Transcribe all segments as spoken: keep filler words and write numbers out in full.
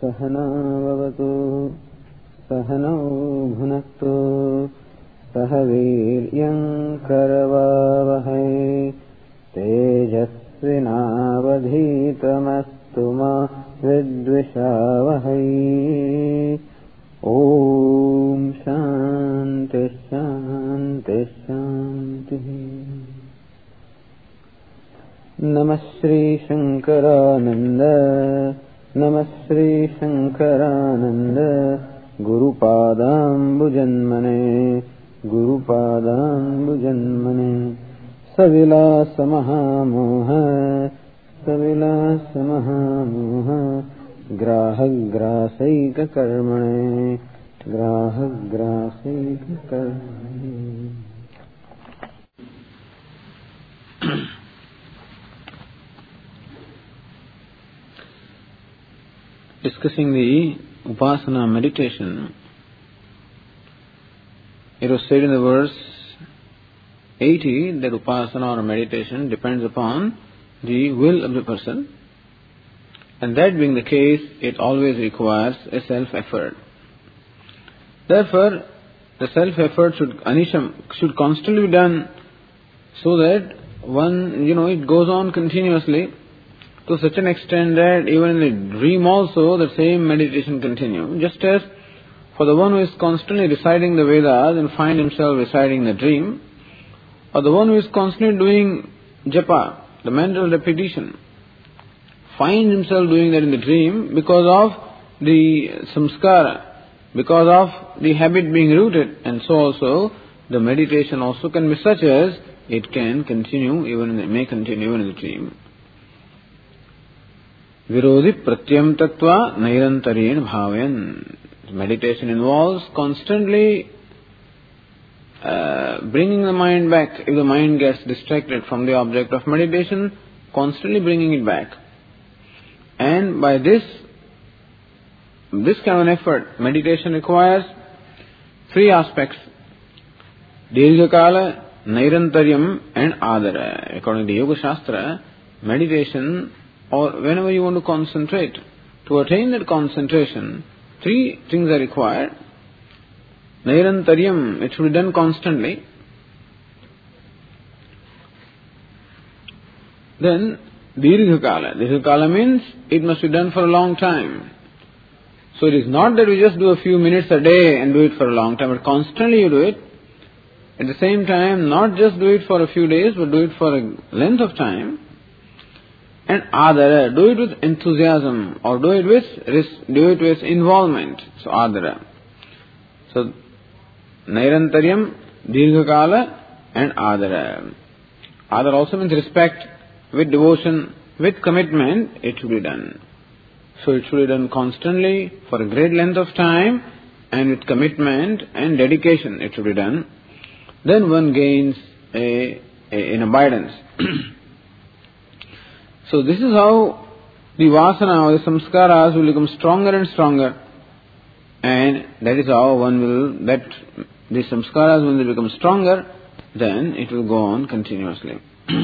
सहना भवतु सहनौ भुनक्तु सह वीर्यं करवावहै तेजस्विनावधीतमस्तु मा विद्विषावहै। ओम शांति शांति शांति। नमः श्री शंकरानंद नमः Shri Shankaranand गुरुपादाम्बुजन्मने गुरुपादाम्बुजन्मने। सविलास महामोह सविलास महामोह ग्राहग्रासैक कर्मणे ग्राहग्रासैक कर्मणे। Discussing the Upasana meditation, it was said in the verse eighty that Upasana or meditation depends upon the will of the person, and that being the case, it always requires a self-effort. Therefore, the self-effort should, anisham, should constantly be done so that one, you know, it goes on continuously, to such an extent that even in a dream also the same meditation continues. Just as for the one who is constantly reciting the Vedas and find himself reciting the dream, or the one who is constantly doing japa, the mental repetition, finds himself doing that in the dream because of the samskara, because of the habit being rooted, and so also the meditation also can be such as it can continue even in the, may continue even in the dream. Virodhi pratyam tattva nairantaryen bhavayan. Meditation involves constantly uh, bringing the mind back. If the mind gets distracted from the object of meditation, constantly bringing it back. And by this, this kind of an effort, meditation requires three aspects: Dirghakala, Nairantaryam and Adara. According to Yoga Shastra, meditation, or whenever you want to concentrate, to attain that concentration, three things are required. Nairantaryam, it should be done constantly. Then, Dirghakala. Dirghakala means it must be done for a long time. So it is not that we just do a few minutes a day and do it for a long time, but constantly you do it. At the same time, not just do it for a few days, but do it for a length of time. And adara, do it with enthusiasm, or do it with do it with involvement. So adara. So Nairantaryam, Dirghakala and adara. Adara also means respect, with devotion, with commitment, it should be done. So it should be done constantly, for a great length of time, and with commitment and dedication it should be done. Then one gains a, a, an abidance. So this is how the vasana or the samskaras will become stronger and stronger, and that is how one will, that the samskaras, when they become stronger, then it will go on continuously.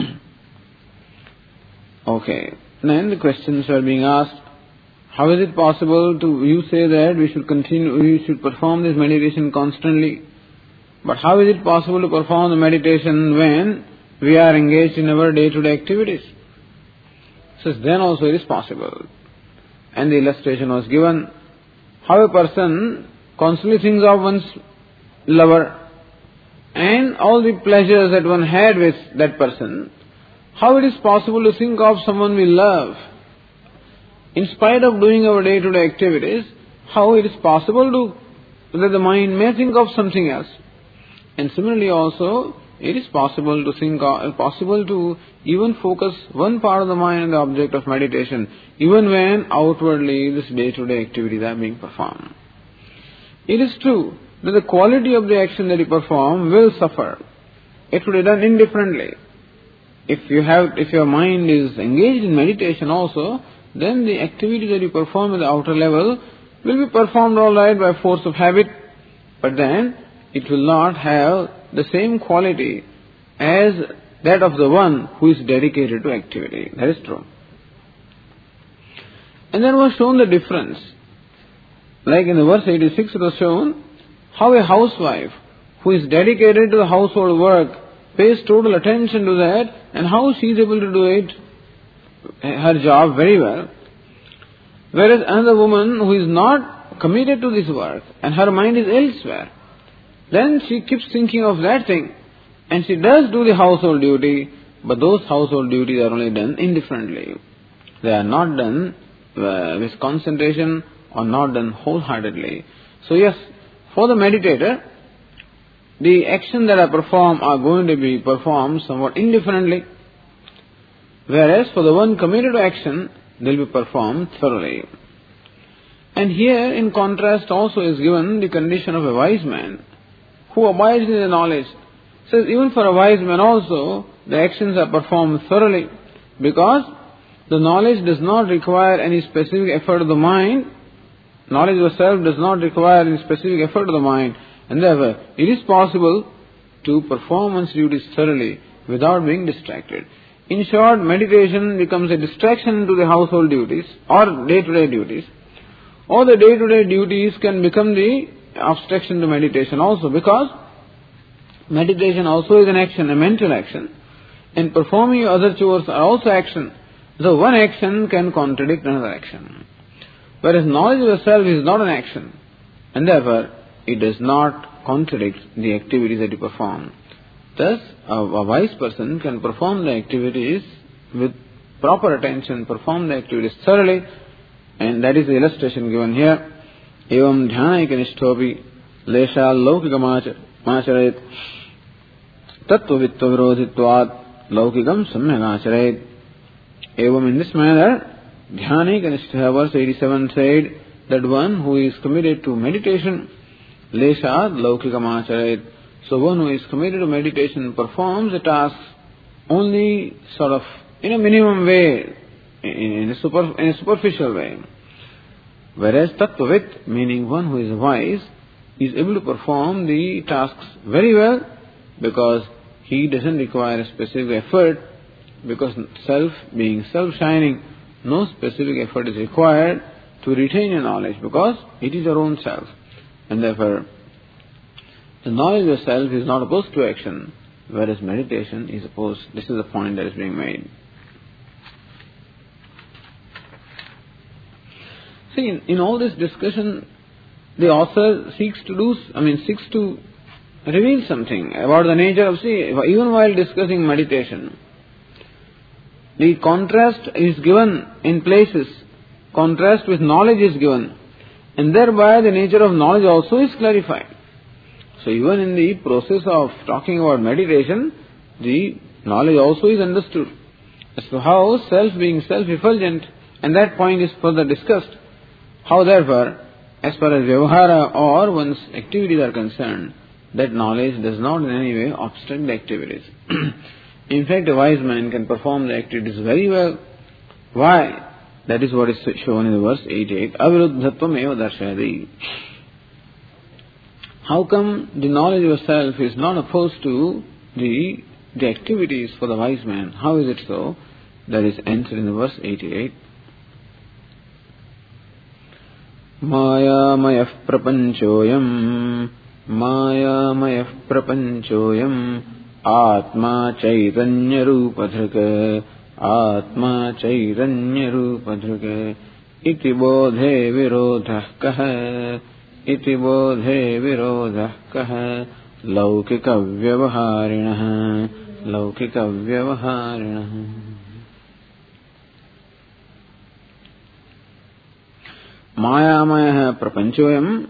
Okay, then the questions are being asked: how is it possible to, you say that we should continue, we should perform this meditation constantly, but how is it possible to perform the meditation when we are engaged in our day-to-day activities? So then also it is possible. And the illustration was given, how a person constantly thinks of one's lover and all the pleasures that one had with that person, how it is possible to think of someone we love. In spite of doing our day-to-day activities, how it is possible to, that the mind may think of something else. And similarly also, it is possible to think of, possible to even focus one part of the mind on the object of meditation, even when outwardly this day-to-day activities are being performed. It is true that the quality of the action that you perform will suffer. It will be done indifferently. If you have, if your mind is engaged in meditation also, then the activity that you perform at the outer level will be performed all right by force of habit, but then it will not have the same quality as that of the one who is dedicated to activity. That is true. And then was shown the difference Like in the verse eighty-six it was shown, how a housewife who is dedicated to the household work pays total attention to that, and how she is able to do it, her job, very well. Whereas another woman who is not committed to this work and her mind is elsewhere, then she keeps thinking of that thing and she does do the household duty, but those household duties are only done indifferently. They are not done uh, with concentration or not done wholeheartedly. So yes, for the meditator, the actions that are performed are going to be performed somewhat indifferently, whereas for the one committed to action, they will be performed thoroughly. And here, in contrast, also is given the condition of a wise man who abides in the knowledge. Says even for a wise man also, the actions are performed thoroughly, because the knowledge does not require any specific effort of the mind. Knowledge of self does not require any specific effort of the mind, and therefore it is possible to perform one's duties thoroughly without being distracted. In short, meditation becomes a distraction to the household duties or day-to-day duties, or the day-to-day duties can become the obstruction to meditation also, because meditation also is an action, a mental action, and performing other chores are also action. So one action can contradict another action. Whereas knowledge of the self is not an action, and therefore it does not contradict the activities that you perform. Thus, a, a wise person can perform the activities with proper attention, perform the activities thoroughly, and that is the illustration given here. Evam dhyanaikanishtopi lesha laukikam acharayet tattva vittva virodhitvat laukikam samyak acharayet. Evam, in this manner, dhyanaikanishtoha, verse eighty-seven said that one who is committed to meditation, lesha laukikam acharayet. So one who is committed to meditation performs the task only sort of in a minimum way, in a, super, in a superficial way. Whereas tattvavit, meaning one who is wise, is able to perform the tasks very well, because he doesn't require a specific effort, because self being self-shining, no specific effort is required to retain your knowledge, because it is your own self. And therefore, the knowledge of self is not opposed to action, whereas meditation is opposed. This is the point that is being made. See, in, in all this discussion, the author seeks to do, I mean, seeks to reveal something about the nature of, see, even while discussing meditation, the contrast is given in places, contrast with knowledge is given, and thereby the nature of knowledge also is clarified. So even in the process of talking about meditation, the knowledge also is understood as to how self being self-effulgent, and that point is further discussed. How therefore, as far as vyavahara or one's activities are concerned, that knowledge does not in any way obstruct the activities. In fact, a wise man can perform the activities very well. Why? That is what is shown in the verse eighty-eight. Aviruddhatvam eva darshayati. How come the knowledge of self is not opposed to the, the activities for the wise man? How is it so? That is answered in the verse eighty-eight. Maya-mayah prapanchoyam Maya-mayah prapanchoyam Atma chaitanya rupadhrika Atma chaitanya rupadhrika Iti bodhe virodhah kaha Iti bodhe virodhah kaha Laukika vyavaharinah Laukika vyavaharinah. Mayamaya prapanchoyam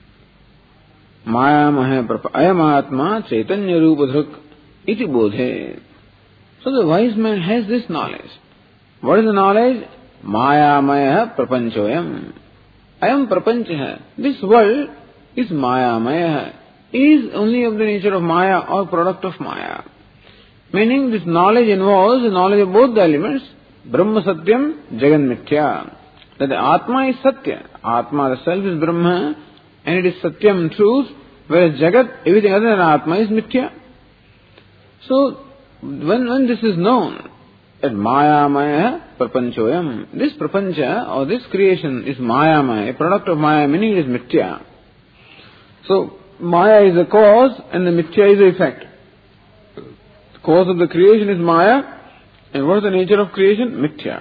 Mayamaya prapa ayam atma chaitanya rupadhruk iti bodhe. So the wise man has this knowledge. What is the knowledge? Mayamaya prapanchoyam. Ayam prapancha. This world is mayamaya. Is only of the nature of maya or product of maya. Meaning this knowledge involves the knowledge of both the elements. Brahma satyam, jagan mithya. That the Atma is Satya. Atma, the self, is Brahma, and it is Satyam, truth, whereas Jagat, everything other than Atma, is Mithya. So, when, when this is known, that Maya Maya prapanchoyam. This prapancha or this creation is mayamaya, a product of maya, meaning it is mithya. So, maya is the cause and the mithya is the effect. The cause of the creation is maya, and what is the nature of creation? Mithya.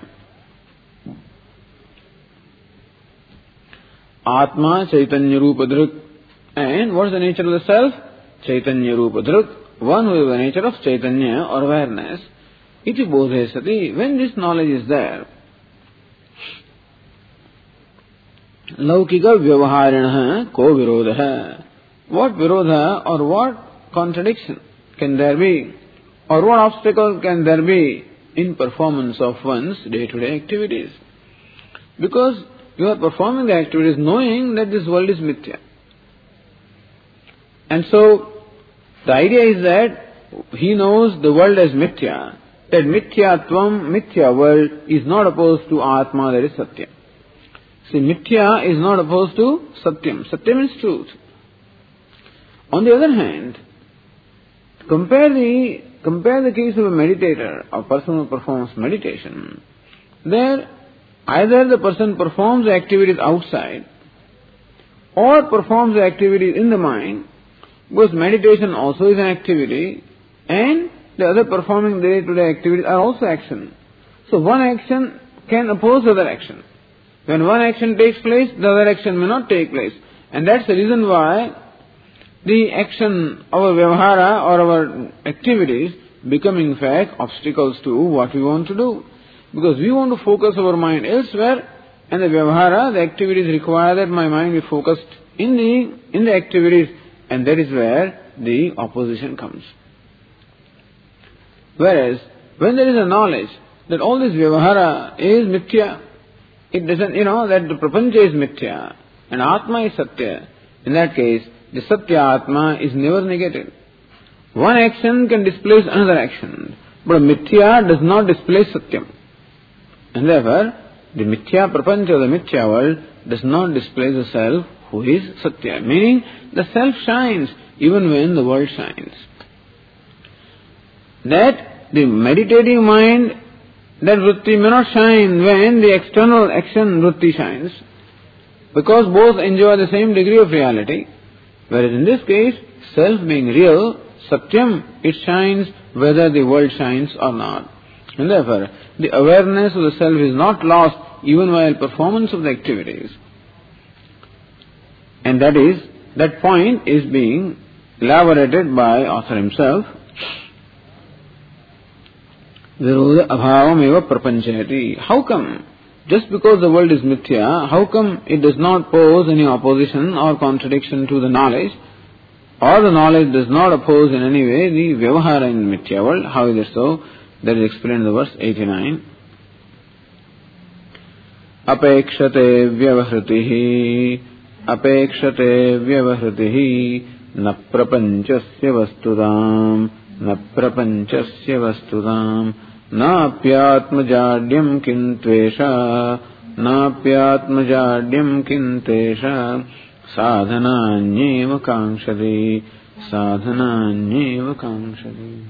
Atma Chaitanya Rupa Dhruk. And what is the nature of the self? Chaitanya Rupa Dhruk. One who is the nature of Chaitanya or awareness. Iti bodhe sati. When this knowledge is there, Laukika vyavaharinaha ko virodha. What virodha or what contradiction can there be? Or what obstacle can there be in performance of one's day-to-day activities? Because you are performing the activities knowing that this world is mithya. And so, the idea is that he knows the world as mithya, that mithyatvam, mithya world is not opposed to Atma, that is Satya. See, mithya is not opposed to Satyam. Satyam is truth. On the other hand, compare the, compare the case of a meditator, a person who performs meditation. There, either the person performs the activities outside or performs the activities in the mind, because meditation also is an activity and the other performing day-to-day activities are also action. So one action can oppose the other action. When one action takes place, the other action may not take place. And that's the reason why the action of our vyavahara or our activities become in fact obstacles to what we want to do. Because we want to focus our mind elsewhere, and the vyavahara, the activities require that my mind be focused in the, in the activities, and that is where the opposition comes. Whereas, when there is a knowledge that all this vyavahara is mithya, it doesn't, you know, that the prapancha is mithya, and Atma is Satya. In that case, the Satya Atma is never negated. One action can displace another action, but mithya does not displace Satyam. And therefore, the mithya prapancha, the mithya world, does not displace the self who is Satya. Meaning, the self shines even when the world shines. That the meditative mind, that vritti may not shine when the external action vritti shines, because both enjoy the same degree of reality. Whereas in this case, self being real, Satyam, it shines whether the world shines or not. And therefore, the awareness of the self is not lost even while performance of the activities. And that is, that point is being elaborated by author himself. Virodha abhavam eva prapanchayati. How come? Just because the world is mithya, how come it does not pose any opposition or contradiction to the knowledge? Or the knowledge does not oppose in any way the vyavahara in the mithya world? How is it so? That is explained in the verse eighty-nine. Apekshate vyavahritihi, apekshate vyavahritihi, na prapanchasya vastudam, na prapanchasya vastudam, na apyatmajadyam kintvesha, na apyatmajadyam kintesha, sadhananyeva kankshati, sadhananyeva kankshati.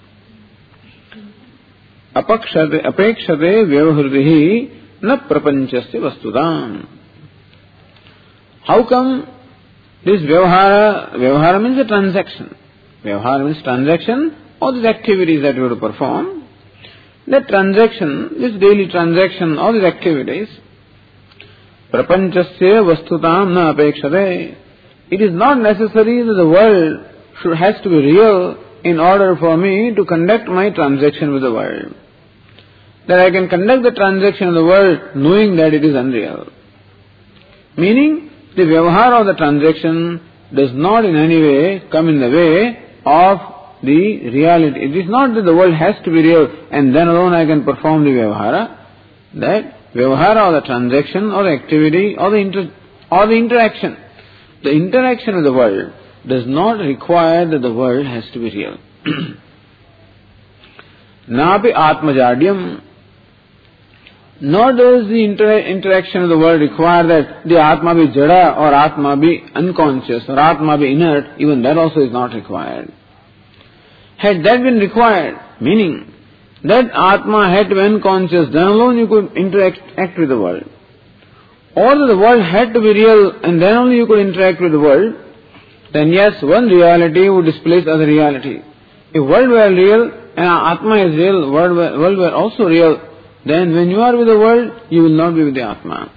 Apakshate, apekshate vyavahritihi, na prapanchasya vastudam. How come this vyavahara, vyavahara means a transaction. Vyavahara means transaction, or these activities that you have to perform. That transaction, this daily transaction, all these activities, prapanchasya vastutam na apekshate. It is not necessary that the world should, has to be real in order for me to conduct my transaction with the world. That I can conduct the transaction of the world knowing that it is unreal. Meaning, the vyavahara of the transaction does not in any way come in the way of the reality. It is not that the world has to be real and then alone I can perform the vyavahara. That vyavahara or the transaction or the activity or the inter, or the interaction, the interaction with the world does not require that the world has to be real. Napi atmajadyam. Nor does the inter- interaction of the world require that the Atma be jada or Atma be unconscious or Atma be inert. Even that also is not required. Had that been required, meaning that Atma had to be unconscious, then alone you could interact act with the world. Or that the world had to be real and then only you could interact with the world, then yes, one reality would displace other reality. If world were real and Atma is real, world were, world were also real, then when you are with the world, you will not be with the Atma.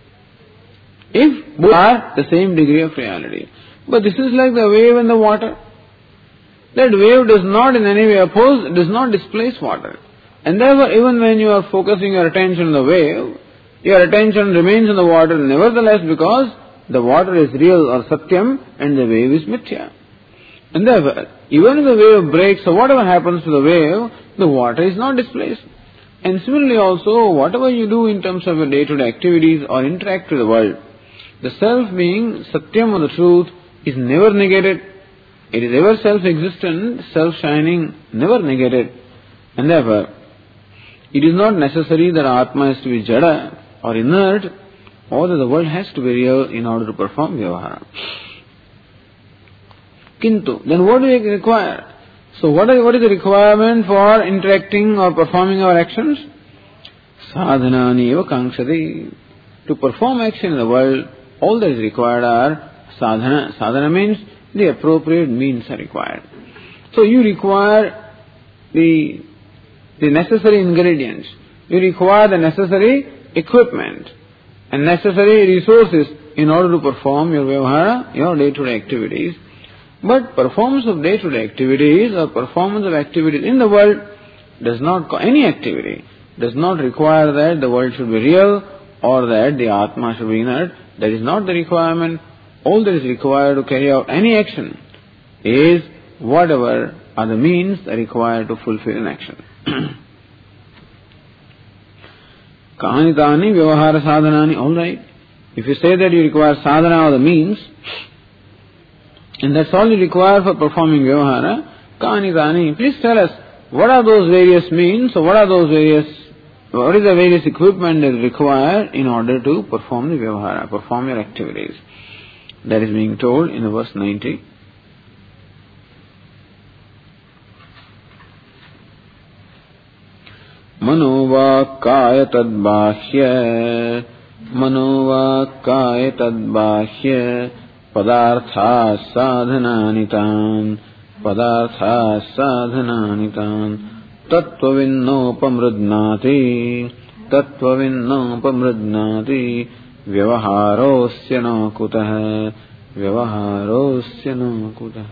If both are the same degree of reality. But this is like the wave and the water. That wave does not in any way oppose, does not displace water. And therefore, even when you are focusing your attention on the wave, your attention remains on the water nevertheless, because the water is real or satyam and the wave is mithya. And therefore, even if the wave breaks or whatever happens to the wave, the water is not displaced. And similarly also, whatever you do in terms of your day-to-day activities or interact with the world, the self being satyam or the truth is never negated. It is ever self-existent, self-shining, never negated. And therefore, it is not necessary that Atma is to be jada or inert, or that the world has to be real in order to perform vyavahara. Kintu, then what do we require? So what is, what is the requirement for interacting or performing our actions? Sadhanani eva kankshati. To perform action in the world, all that is required are sadhana. Sadhana means the appropriate means are required. So you require the, the necessary ingredients. You require the necessary equipment and necessary resources in order to perform your vyavahara, your day-to-day activities. But performance of day-to-day activities or performance of activities in the world does not, any activity does not require that the world should be real or that the Atma should be inert. That is not the requirement. All that is required to carry out any action is whatever are the means that are required to fulfill an action. Kahani tani vyavahara sadhanani, alright. If you say that you require sadhana or the means, and that's all you require for performing vyavahara, kahani tani, please tell us, what are those various means, or what are those various, what is the various equipment that is required in order to perform the vyavahara, perform your activities. That is being told in the verse ninety. Manovakaya tadbahya, manovakaya tadbahya, padartha sadhananitan, padartha sadhananitan, tattvavinnopamrudnati, tattvavinnopamrudnati, vyavaharosya no kutah, vyavaharosya no kutah.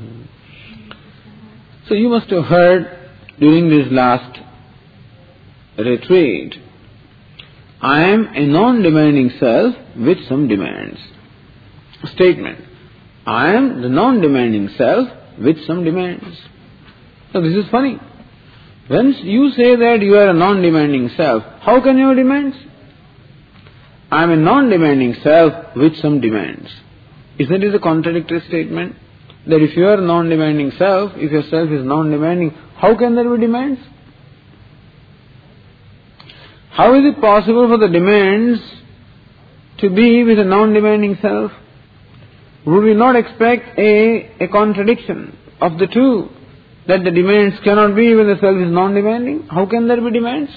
So you must have heard during this last retreat, I am a non-demanding self with some demands. Statement. I am the non-demanding self with some demands. So this is funny. When you say that you are a non-demanding self, how can you have demands? I am a non-demanding self with some demands. Isn't it a contradictory statement? That if you are a non-demanding self, if your self is non-demanding, how can there be demands? How is it possible for the demands to be with a non-demanding self? Would we not expect a, a contradiction of the two? That the demands cannot be when the self is non-demanding? How can there be demands?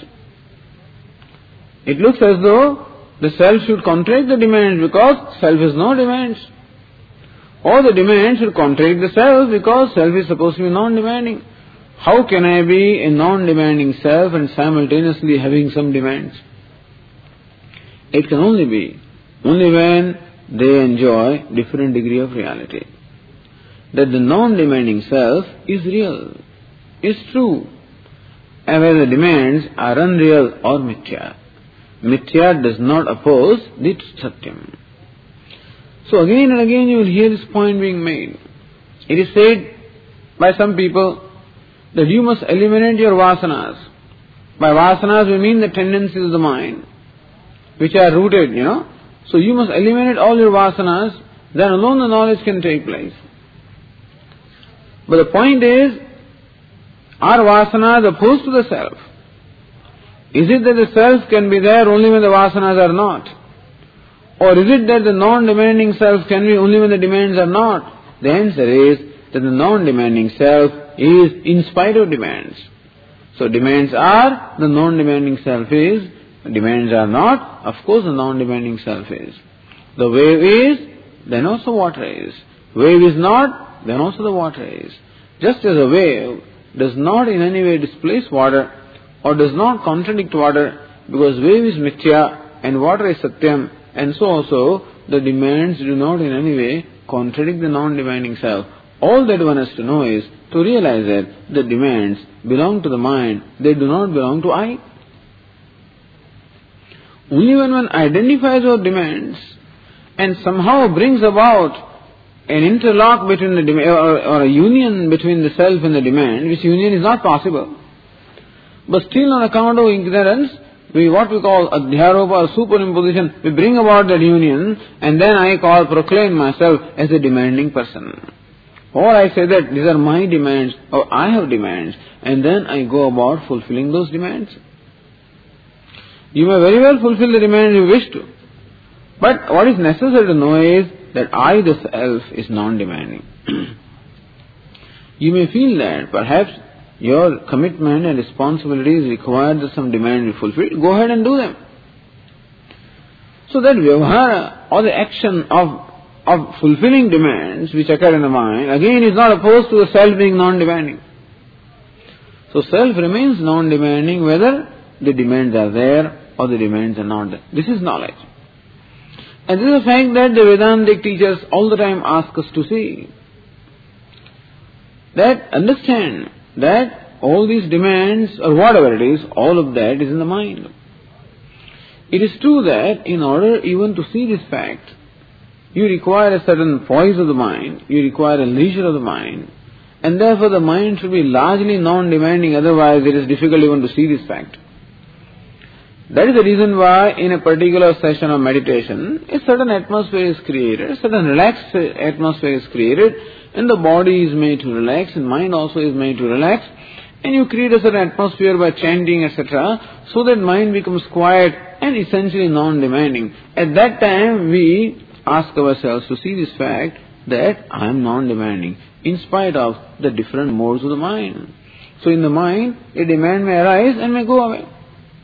It looks as though the self should contradict the demands because self has no demands. Or the demands should contradict the self because self is supposed to be non-demanding. How can I be a non-demanding self and simultaneously having some demands? It can only be only when they enjoy different degree of reality. That the non-demanding self is real, is true, and where the demands are unreal or mithya. Mithya does not oppose the satyam. So again and again you will hear this point being made. It is said by some people that you must eliminate your vasanas. By vasanas we mean the tendencies of the mind, which are rooted, you know. So you must eliminate all your vasanas, then alone the knowledge can take place. But the point is, are vasanas opposed to the self? Is it that the self can be there only when the vasanas are not? Or is it that the non-demanding self can be only when the demands are not? The answer is that the non-demanding self is in spite of demands. So demands are, the non-demanding self is. Demands are not, of course the non-demanding self is. The wave is, then also water is. Wave is not, then also the water is. Just as a wave does not in any way displace water or does not contradict water, because wave is mithya and water is satyam, and so also the demands do not in any way contradict the non-demanding self. All that one has to know is to realize that the demands belong to the mind, they do not belong to I. Only when one identifies with demands and somehow brings about an interlock between the demand, or, or a union between the self and the demand, which union is not possible. But still on account of ignorance, we what we call adhyaropa or superimposition, we bring about that union, and then I call, proclaim myself as a demanding person. Or I say that these are my demands, or I have demands, and then I go about fulfilling those demands. You may very well fulfill the demands you wish to, but what is necessary to know is that I, the self, is non-demanding. You may feel that perhaps your commitment and responsibilities require that some demand be fulfilled. Go ahead and do them. So that vyavahara, or the action of of fulfilling demands which occur in the mind, again is not opposed to the self being non-demanding. So self remains non-demanding whether the demands are there or the demands are not there. This is knowledge. And this is a fact that the Vedantic teachers all the time ask us to see. That understand that all these demands or whatever it is, all of that is in the mind. It is true that in order even to see this fact, you require a certain poise of the mind, you require a leisure of the mind, and therefore the mind should be largely non-demanding, otherwise it is difficult even to see this fact. That is the reason why in a particular session of meditation, a certain atmosphere is created, a certain relaxed atmosphere is created, and the body is made to relax, and mind also is made to relax, and you create a certain atmosphere by chanting, et cetera, so that mind becomes quiet and essentially non-demanding. At that time, we ask ourselves to see this fact that I am non-demanding, in spite of the different modes of the mind. So in the mind, a demand may arise and may go away.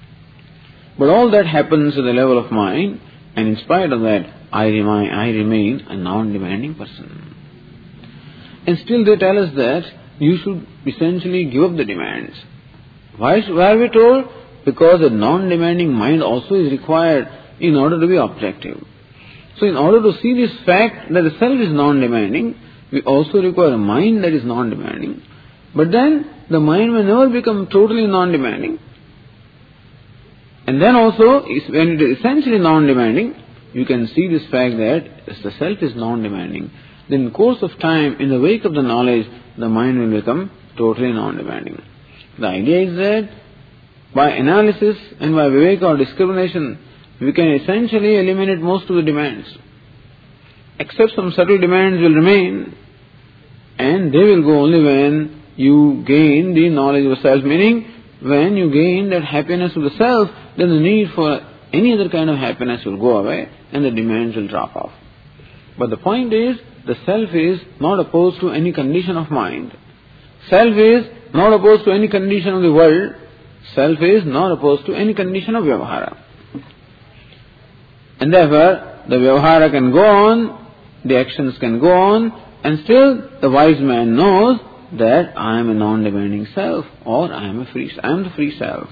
But all that happens at the level of mind, and in spite of that, I remain, I remain a non-demanding person. And still they tell us that you should essentially give up the demands. Why, why are we told? Because a non-demanding mind also is required in order to be objective. So in order to see this fact that the self is non-demanding, we also require a mind that is non-demanding. But then the mind may never become totally non-demanding. And then also, when it is essentially non-demanding, you can see this fact that the self is non-demanding. Then in the course of time, in the wake of the knowledge, the mind will become totally non-demanding. The idea is that by analysis and by viveka or discrimination, we can essentially eliminate most of the demands. Except some subtle demands will remain, and they will go only when you gain the knowledge of self. Meaning, when you gain that happiness of the self, then the need for any other kind of happiness will go away and the demands will drop off. But the point is, the self is not opposed to any condition of mind. Self is not opposed to any condition of the world. Self is not opposed to any condition of vyavahara. And therefore, the vyavahara can go on, the actions can go on, and still the wise man knows that I am a non-demanding self, or I am a free, I am the free self.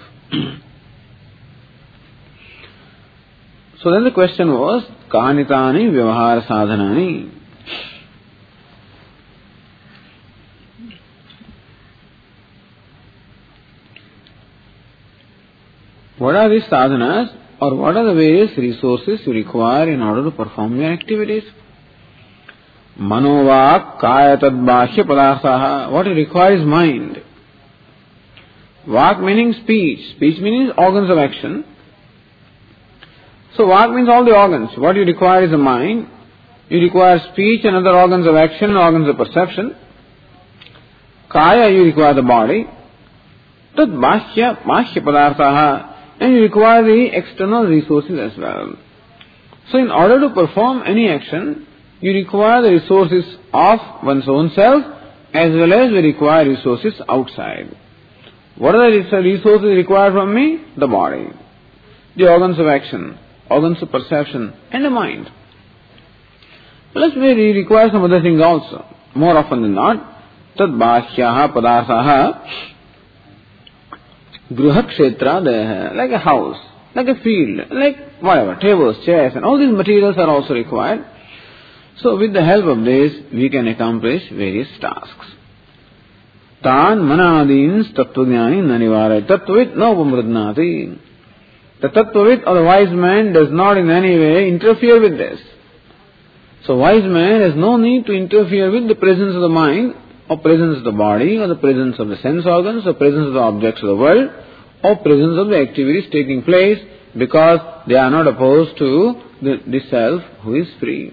So then the question was, Kanitani vyavahara sadhanani. What are these sadhanas, or what are the various resources you require in order to perform your activities? Manovak kaya tad bhashya padarthaha. What you require is mind. Vak meaning speech. Speech meaning organs of action. So vak means all the organs. What you require is a mind. You require speech and other organs of action, organs of perception. Kaya, you require the body. Tad bhashya, bhashya padarthaha. And you require the external resources as well. So in order to perform any action, you require the resources of one's own self, as well as we require resources outside. What are the resources required from me? The body, the organs of action, organs of perception, and the mind. Plus we require some other things also. More often than not, tad bhashyaha padarthaha gruha kshetra, like a house, like a field, like whatever, tables, chairs, and all these materials are also required. So with the help of this, we can accomplish various tasks. Tan manadins tattvajnani nanivaray. Tattvavit no upamrudnati. The tattvavit or the wise man does not in any way interfere with this. So wise man has no need to interfere with the presence of the mind, or presence of the body, or the presence of the sense organs, or presence of the objects of the world, or presence of the activities taking place, because they are not opposed to the, the self who is free.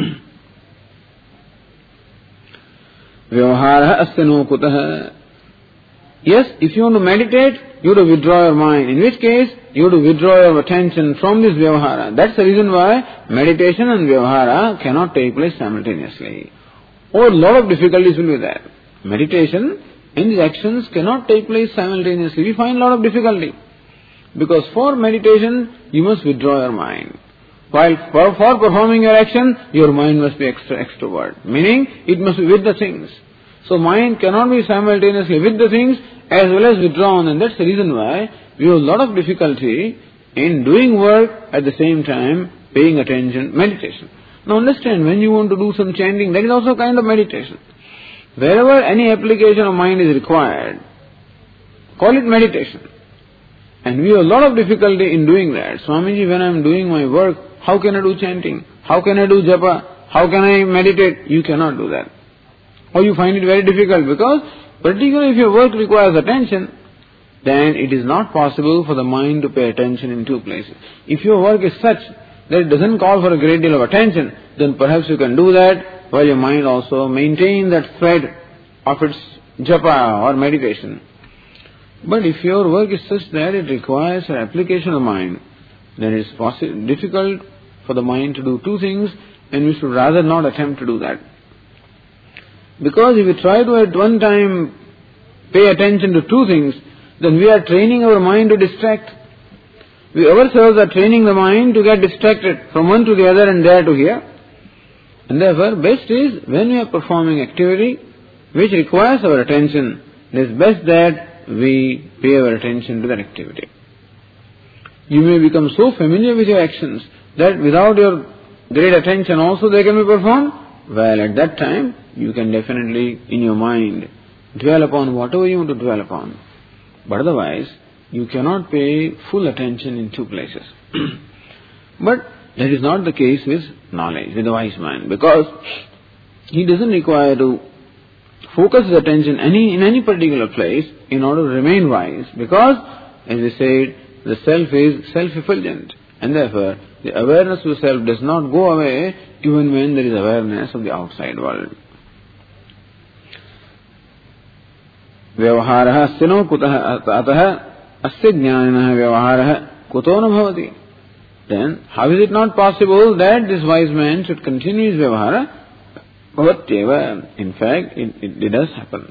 Vyavahara asya no kutah. Yes, if you want to meditate, you have to withdraw your mind. In which case, you have to withdraw your attention from this vyavahara. That's the reason why meditation and vyavahara cannot take place simultaneously. Or a lot of difficulties will be there. Meditation and these actions cannot take place simultaneously. We find a lot of difficulty. Because for meditation, you must withdraw your mind. While for, for performing your action, your mind must be extra extrovert. Meaning, it must be with the things. So mind cannot be simultaneously with the things as well as withdrawn, and that's the reason why we have a lot of difficulty in doing work at the same time paying attention, meditation. Now understand, when you want to do some chanting, that is also a kind of meditation. Wherever any application of mind is required, call it meditation. And we have a lot of difficulty in doing that. Swamiji, when I am doing my work, how can I do chanting? How can I do japa? How can I meditate? You cannot do that. Or you find it very difficult, because particularly if your work requires attention, then it is not possible for the mind to pay attention in two places. If your work is such that it doesn't call for a great deal of attention, then perhaps you can do that while your mind also maintain that thread of its japa or meditation. But if your work is such that it requires an application of mind, then it is possible, difficult for the mind to do two things, and we should rather not attempt to do that. Because if we try to at one time pay attention to two things, then we are training our mind to distract. We ourselves are training the mind to get distracted from one to the other and there to here. And therefore, best is when we are performing activity which requires our attention, it is best that we pay our attention to that activity. You may become so familiar with your actions that without your great attention also they can be performed. Well, at that time, you can definitely, in your mind, dwell upon whatever you want to dwell upon. But otherwise, you cannot pay full attention in two places. But that is not the case with knowledge, with the wise man, because he doesn't require to focus his attention any in any particular place in order to remain wise, because, as we said, the self is self-effulgent, and therefore the awareness of the self does not go away even when there is awareness of the outside world. Vyavaharaha asya no kutah ataha asya jnaninaha vyavaharaha kuto na bhavati. Then, how is it not possible that this wise man should continue his vyavahara? Bhavatyeva. In fact, it, it, it does happen.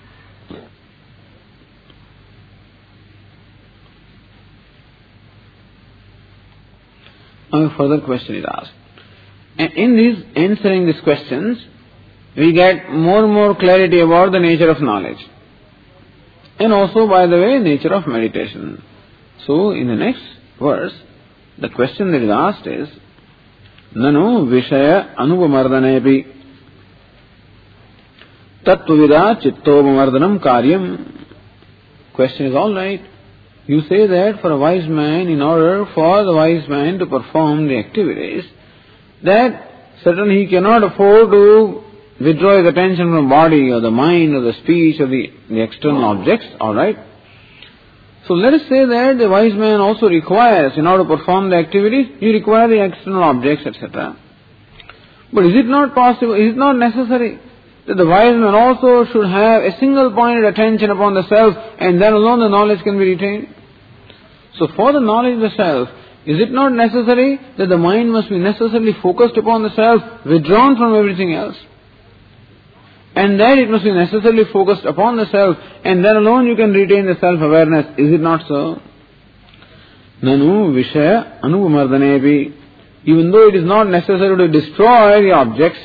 Now a further question is asked. And in these answering these questions, we get more and more clarity about the nature of knowledge. And also, by the way, nature of meditation. So, in the next verse, the question that is asked is, Nanu Vishaya Anupamardhanepi Tattvavida Chittopamardhanam Karyam. Question is all right. You say that for a wise man, in order for the wise man to perform the activities, that certainly he cannot afford to withdraw his attention from body or the mind or the speech or the, the external objects, alright? So let us say that the wise man also requires, in order to perform the activities, you require the external objects, et cetera. But is it not possible, is it not necessary that the wise man also should have a single pointed attention upon the self, and then alone the knowledge can be retained? So for the knowledge of the self, is it not necessary that the mind must be necessarily focused upon the self, withdrawn from everything else? and that it must be necessarily focused upon the self, and then alone you can retain the self-awareness. Is it not so? Nanu Vishaya Anupamardhanepi. Even though it is not necessary to destroy the objects,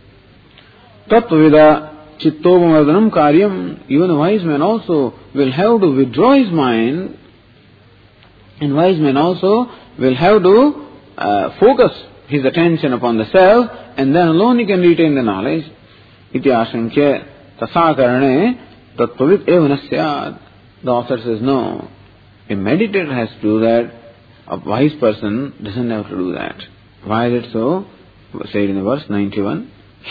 Tattvida Chittopamardhanam Karyam. Even a wise man also will have to withdraw his mind, and wise man also will have to uh, focus his attention upon the self, and then alone he can retain the knowledge. Iti ashankya tasakarane tattvavit eva nasyad. The author says no. A meditator has to do that. A wise person doesn't have to do that. Why is it so? Said in the verse ninety-one.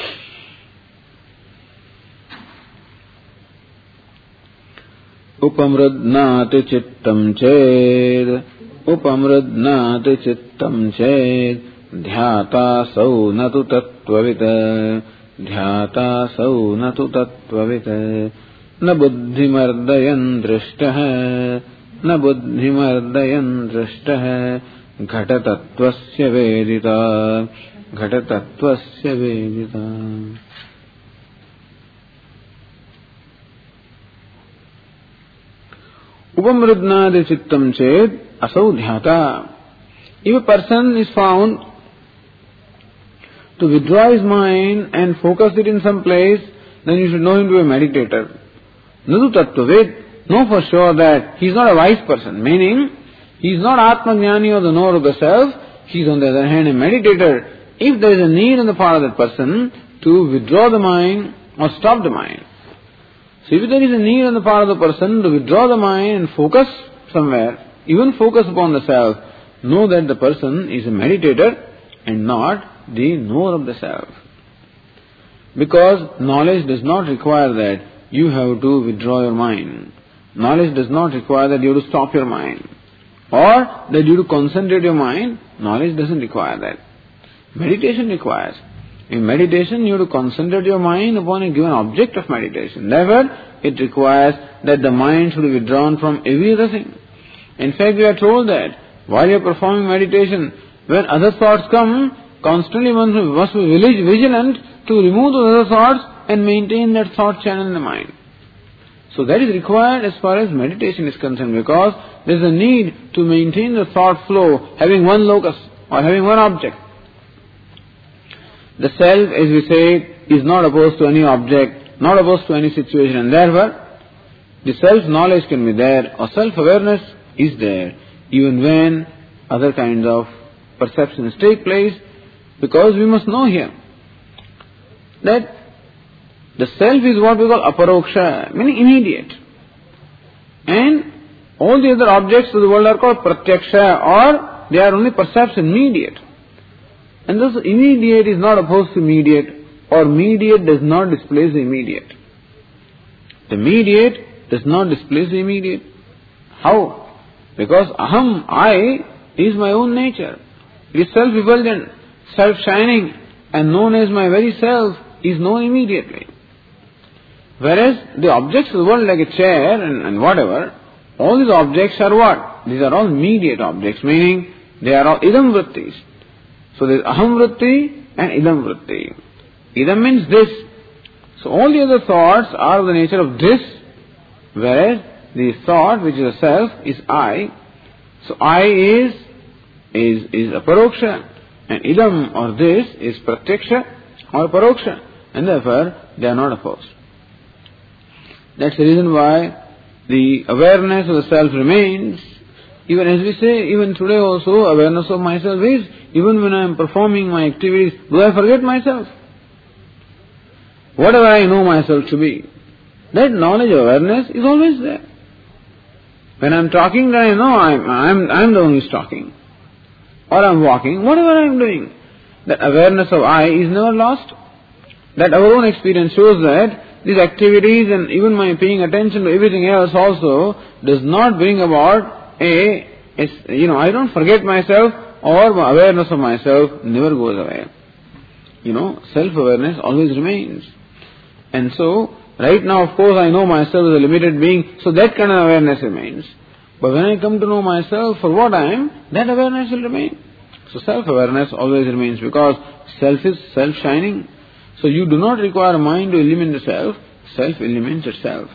Upamradnati chittam ched. Upamradnati chittam ched. Dhyata sau natu tattvavita. Dhyata sau natu tattvavita. Na buddhimardayan drishtaha. Na buddhimardayan drishtaha. Ghatatattvasya vedita. Ghatatattvasya vedita. Upamradnadi chittam ched asau dhyata. If a person is found to withdraw his mind and focus it in some place, then you should know him to be a meditator. Nadu tattvavid, know for sure that he is not a wise person, meaning he is not Atmajnani or the knower of the self, he is on the other hand a meditator. If there is a need on the part of that person to withdraw the mind or stop the mind. So if there is a need on the part of the person to withdraw the mind and focus somewhere, even focus upon the self, know that the person is a meditator and not the knower of the self. Because knowledge does not require that you have to withdraw your mind. Knowledge does not require that you have to stop your mind. Or that you have to concentrate your mind. Knowledge doesn't require that. Meditation requires. In meditation you have to concentrate your mind upon a given object of meditation. Therefore, it requires that the mind should be withdrawn from every other thing. In fact, we are told that while you are performing meditation, when other thoughts come, constantly one must be vigilant to remove those other thoughts and maintain that thought channel in the mind. So that is required as far as meditation is concerned, because there is a need to maintain the thought flow having one locus or having one object. The self, as we say, is not opposed to any object, not opposed to any situation, and therefore the self-knowledge can be there or self-awareness is there even when other kinds of perceptions take place, because we must know here that the self is what we call aparoksha, meaning immediate. And all the other objects of the world are called pratyaksha, or they are only perception, immediate. And thus immediate is not opposed to mediate, or mediate does not displace the immediate. The mediate does not displace the immediate. How? Because aham, I, is my own nature. It is self-effulgent, self-shining, and known as my very self is known immediately. Whereas the objects of the world, like a chair and, and whatever, all these objects are what? These are all mediate objects, meaning they are all idam vrittis. So there is aham vritti and idam vritti. Idam means this. So all the other thoughts are of the nature of this, whereas the thought, which is a self, is I. So I is is is a paroksha, and idam or this is pratyaksha or paroksha, and therefore they are not opposed. That's the reason why the awareness of the self remains. Even as we say, even today also, awareness of myself is, even when I am performing my activities, do I forget myself? Whatever I know myself to be, that knowledge, awareness is always there. When I am talking, then I know I am I'm, I'm the one who is talking. Or I am walking, whatever I am doing. That awareness of I is never lost. That our own experience shows that these activities and even my paying attention to everything else also does not bring about a, a you know, I don't forget myself, or my awareness of myself never goes away. You know, self-awareness always remains. And so, right now of course I know myself as a limited being, so that kind of awareness remains. But when I come to know myself for what I am, that awareness will remain. So self-awareness always remains, because self is self-shining. So you do not require mind to eliminate the self, self eliminates itself.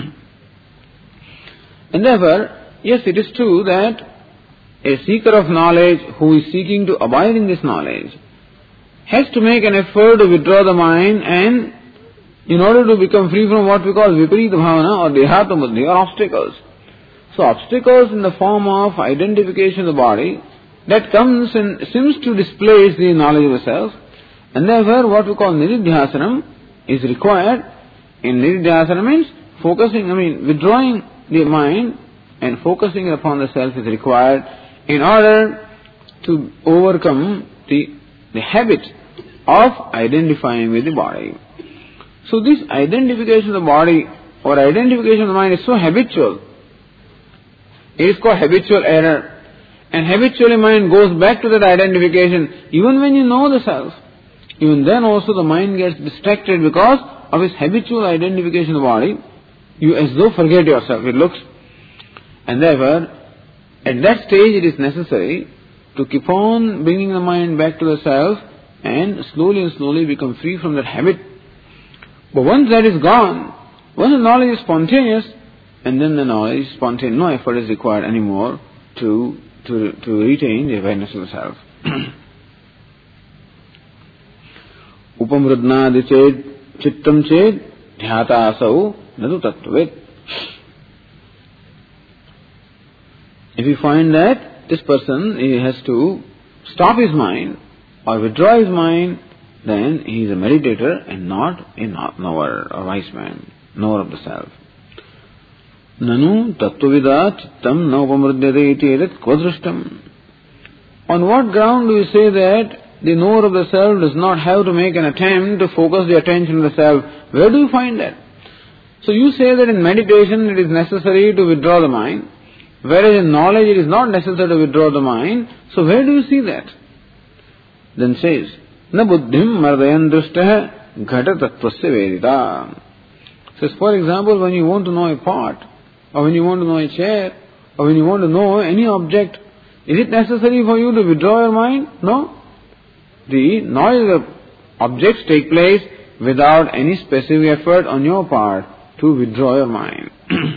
And therefore, yes, it is true that a seeker of knowledge who is seeking to abide in this knowledge has to make an effort to withdraw the mind, and in order to become free from what we call viparita bhavana or dehata buddhi or obstacles. So obstacles in the form of identification of the body that comes and seems to displace the knowledge of the self, and therefore what we call nididhyasanam is required. In nididhyasanam means focusing, I mean withdrawing the mind and focusing upon the self is required in order to overcome the, the habit of identifying with the body. So this identification of the body or identification of the mind is so habitual. It is called habitual error. And habitually mind goes back to that identification even when you know the self. Even then also the mind gets distracted because of its habitual identification of the body. You as though forget yourself, it looks. And therefore, at that stage it is necessary to keep on bringing the mind back to the self and slowly and slowly become free from that habit. But once that is gone, once the knowledge is spontaneous, and then the knowledge is spontaneous, no effort is required anymore to, to, to retain the awareness of the self. Upamrudnadi ched, chittam ched, dhyata asau, nadu tattvavet. If you find that this person he has to stop his mind or withdraw his mind, then he is a meditator and not a knower or wise man, knower of the self. Nanu tattvavida chittam na upamrudyate iti edat kvadrishtam. On what ground do you say that the knower of the self does not have to make an attempt to focus the attention on the self? Where do you find that? So you say that in meditation it is necessary to withdraw the mind, whereas in knowledge it is not necessary to withdraw the mind. So where do you see that? Then says, na buddhim mardayan drushtah ghata tattvasya vedita. Says, for example, when you want to know a pot, or when you want to know a chair, or when you want to know any object, is it necessary for you to withdraw your mind? No. The knowledge of objects take place without any specific effort on your part to withdraw your mind.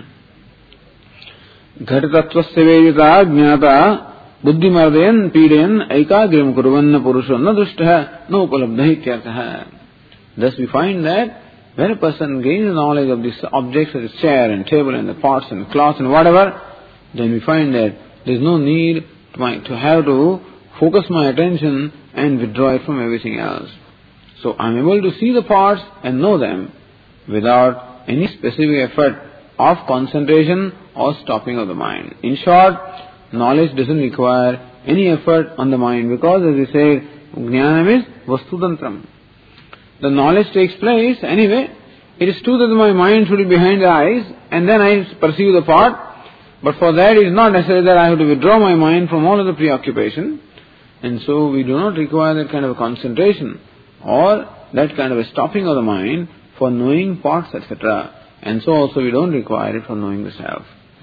Ghata tattvasya vedita jnata buddhi mardayan pidayan aikagrim kurvanna purushanna drushtah no upalabdha ityartha. Thus we find that when a person gains knowledge of these objects, of the chair and table and the pots and cloths and whatever, then we find that there is no need to, my, to have to focus my attention and withdraw it from everything else. So I am able to see the parts and know them without any specific effort of concentration or stopping of the mind. In short, knowledge doesn't require any effort on the mind because, as we say, jnanam is vastutantram. The knowledge takes place anyway. It is true that my mind should be behind the eyes and then I perceive the part, but for that it is not necessary that I have to withdraw my mind from all of the preoccupation, and so we do not require that kind of a concentration or that kind of a stopping of the mind for knowing parts, et cetera. And so also we don't require it for knowing the self.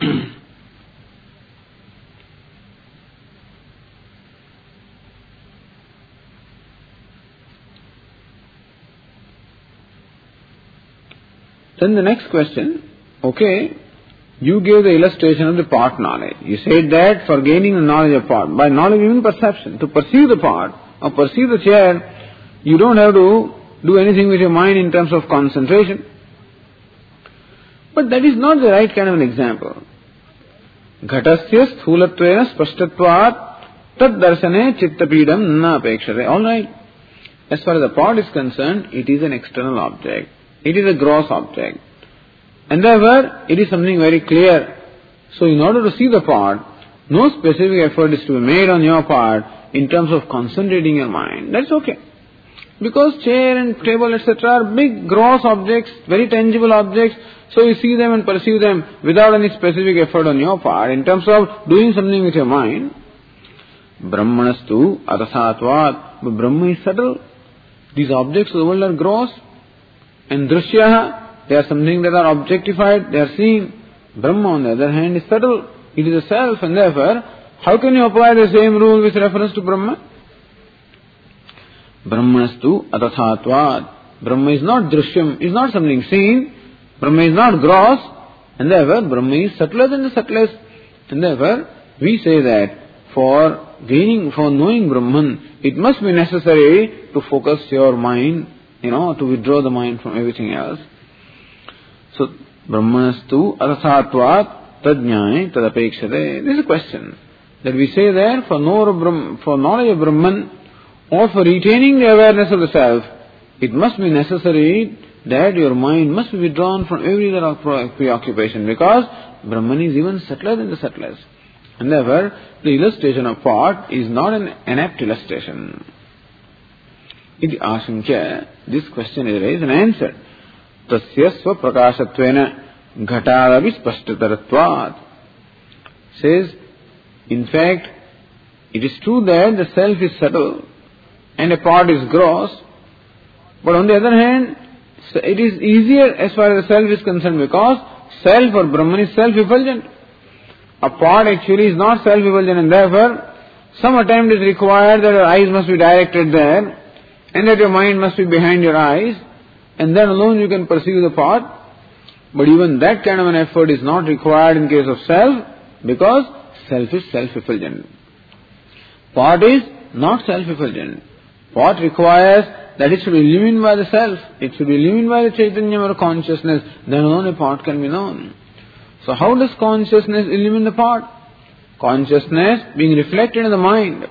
Then the next question, okay, you gave the illustration of the part knowledge. You said that for gaining the knowledge of part, by knowledge you mean perception. To perceive the part or perceive the chair, you don't have to do anything with your mind in terms of concentration. But that is not the right kind of an example. Ghatasya sthulatvena spashtatvat tad darsane chittapidam na apekshate. Alright. As far as the part is concerned, it is an external object. It is a gross object. And therefore, it is something very clear. So in order to see the part, no specific effort is to be made on your part in terms of concentrating your mind. That's okay. Because chair and table, et cetera are big, gross objects, very tangible objects. So you see them and perceive them without any specific effort on your part in terms of doing something with your mind. Brahmanastu atasatvat. But Brahma is subtle. These objects of the world are gross. And drishyaha, they are something that are objectified, they are seen. Brahma on the other hand is subtle. It is a self, and therefore, how can you apply the same rule with reference to Brahma? Brahmanastu atathatvat. Brahma is not drishyam, is not something seen. Brahma is not gross, and therefore Brahma is subtler than the subtlest. And therefore we say that for gaining, for knowing Brahman, it must be necessary to focus your mind, you know, to withdraw the mind from everything else. So, Brahmanastu arasatvat tadnyai tadapekshate. This is a question that we say that for, know, for knowledge of Brahman or for retaining the awareness of the self, it must be necessary that your mind must be withdrawn from every other preoccupation, because Brahman is even subtler than the subtlest. And therefore, the illustration of pot is not an inapt illustration. Iti ashankya, this question is raised and answered. Tasya sva prakashatvena ghatadavi spashtataratvat. Says, in fact, it is true that the self is subtle and a pot is gross, but on the other hand, it is easier as far as the self is concerned, because self or Brahman is self-effulgent. A pot actually is not self-effulgent, and therefore some attempt is required that your eyes must be directed there and that your mind must be behind your eyes, and then alone you can perceive the pot. But even that kind of an effort is not required in case of self, because self is self-effulgent. Pot is not self-effulgent. Pot requires that it should be illumined by the self, it should be illumined by the Chaitanya or consciousness, then alone a pot can be known. So how does consciousness illumine the pot? Consciousness being reflected in the mind,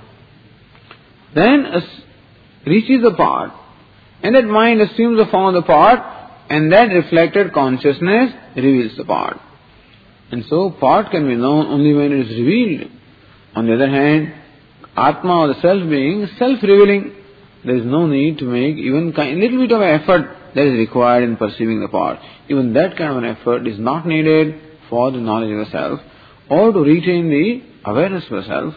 then reaches the pot, and that mind assumes the form of the pot, and that reflected consciousness reveals the pot. And so pot can be known only when it is revealed. On the other hand, Atma or the self being self-revealing, there is no need to make even a little bit of effort that is required in perceiving the pot. Even that kind of an effort is not needed for the knowledge of the self or to retain the awareness of the self.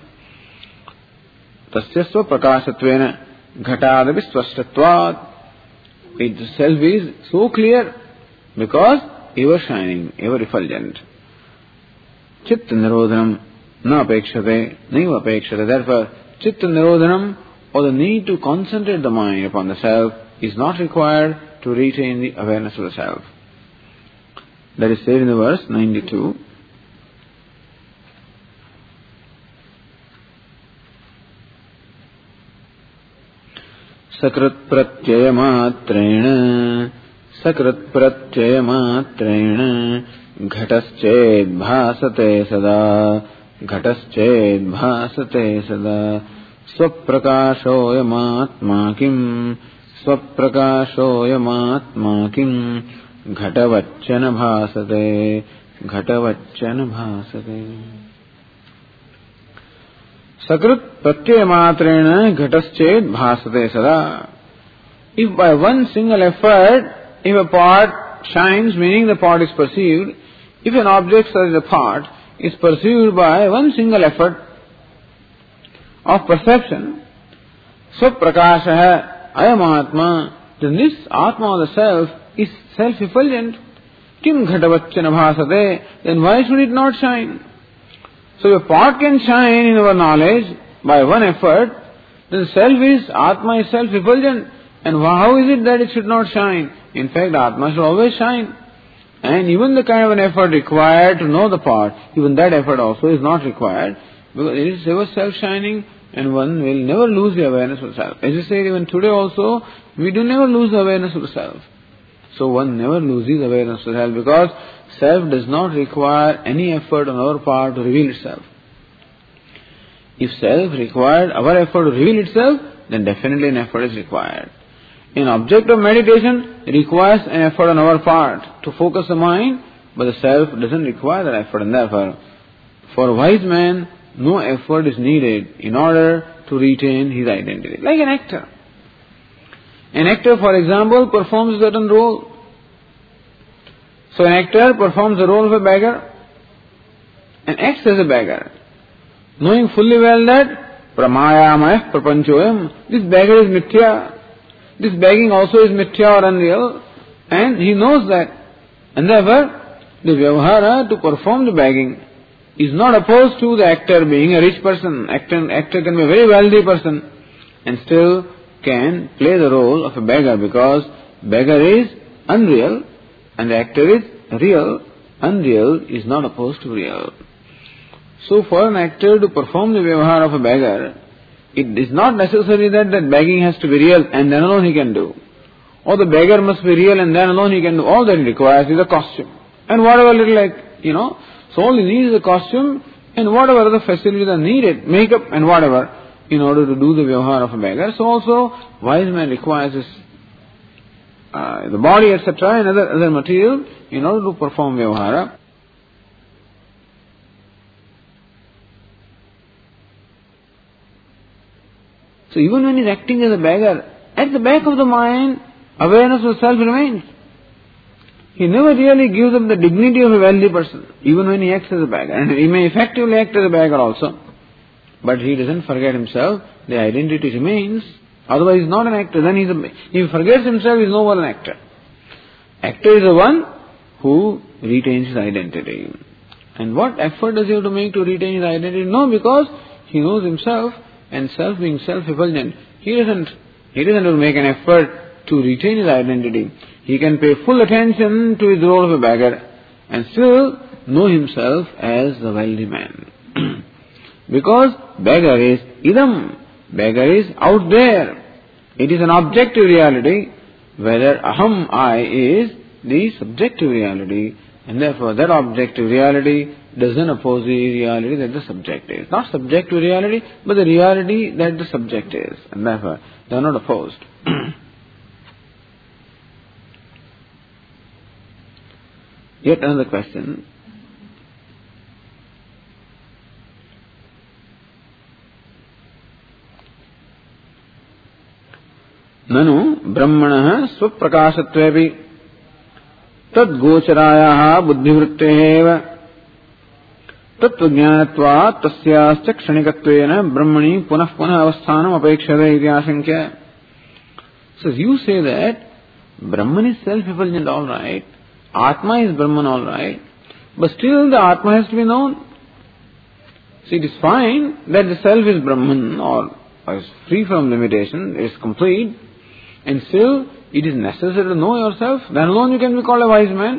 Tasyasva prakashatvena ghatadavi swashtatvat. The self is so clear because ever shining, ever effulgent. Chitta nirodhanam na apekshate, naiva apekshate. Therefore, chitta nirodhanam, or the need to concentrate the mind upon the self, is not required to retain the awareness of the self. That is said in the verse ninety-two. Sakrat pratyaya matrena, sakrat pratyaya matrena, ghatasched bhasate sada, ghatasched bhasate sada. Swaprakashoyamatma kim, swaprakashoyamatma kim, ghatavachana bhasate, ghatavachana bhasate. Sakrit pratyayamatrena ghatasched bhasate sada. If by one single effort, if a pot shines, meaning the pot is perceived, if an object such as a pot is perceived by one single effort of perception, swaprakasha ayamatma, then this Atma or the self is self-effulgent. Kim ghatavachana bhasate, then why should it not shine? So if a pot can shine in our knowledge by one effort, then the self is, Atma is self-effulgent. And how is it that it should not shine? In fact, Atma should always shine. And even the kind of an effort required to know the pot, even that effort also is not required, because it is ever self-shining, and one will never lose the awareness of the self. As I said, even today also, we do never lose the awareness of the self. So one never loses awareness of the self, because self does not require any effort on our part to reveal itself. If self required our effort to reveal itself, then definitely an effort is required. An object of meditation requires an effort on our part to focus the mind, but the self doesn't require that effort, and therefore, for a wise man, no effort is needed in order to retain his identity. Like an actor. An actor, for example, performs a certain role. So an actor performs the role of a beggar and acts as a beggar, knowing fully well that pramayamaya prapanchoyam, this beggar is mithya. This begging also is mithya or unreal, and he knows that. And therefore, the vyavahara to perform the begging is not opposed to the actor being a rich person. Actor, actor can be a very wealthy person and still can play the role of a beggar, because beggar is unreal and the actor is real. Unreal is not opposed to real. So for an actor to perform the vyavahara of a beggar, it is not necessary that that begging has to be real and then alone he can do. Or the beggar must be real and then alone he can do. All that he requires is a costume. And whatever little like, you know, so all he needs is a costume and whatever other facilities are needed, makeup and whatever, in order to do the vyavahara of a beggar. So also, wise man requires his, uh, the body, et cetera, and other, other material in order to perform vyavahara. So even when he is acting as a beggar, at the back of the mind, awareness of self remains. He never really gives up the dignity of a wealthy person, even when he acts as a beggar. And he may effectively act as a beggar also. But he doesn't forget himself, the identity remains. Otherwise he's not an actor. Then he's a, if he forgets himself, he's no more an actor. Actor is the one who retains his identity. And what effort does he have to make to retain his identity? No, because he knows himself, and self being self-effulgent, he doesn't, he doesn't have to make an effort to retain his identity. He can pay full attention to his role of a beggar and still know himself as the wealthy man. Because beggar is idam, beggar is out there. It is an objective reality, whether aham, I, is the subjective reality, and therefore that objective reality doesn't oppose the reality that the subject is. Not subjective reality, but the reality that the subject is, and therefore they are not opposed. Yet another question. Nanu brahmanah swaprakasattvepi tad gocharayaha buddhivritteheva tatvajnanatvat tasyascha kshanikattvena brahmani punah punah avasthanam apekshave iti asankya. So you say that Brahman is self-effulgent, all right. Atma is Brahman, all right. But still the Atma has to be known. See, it is fine that the self is Brahman or, or is free from limitation, is complete, and still it is necessary to know yourself. Then alone you can be called a wise man.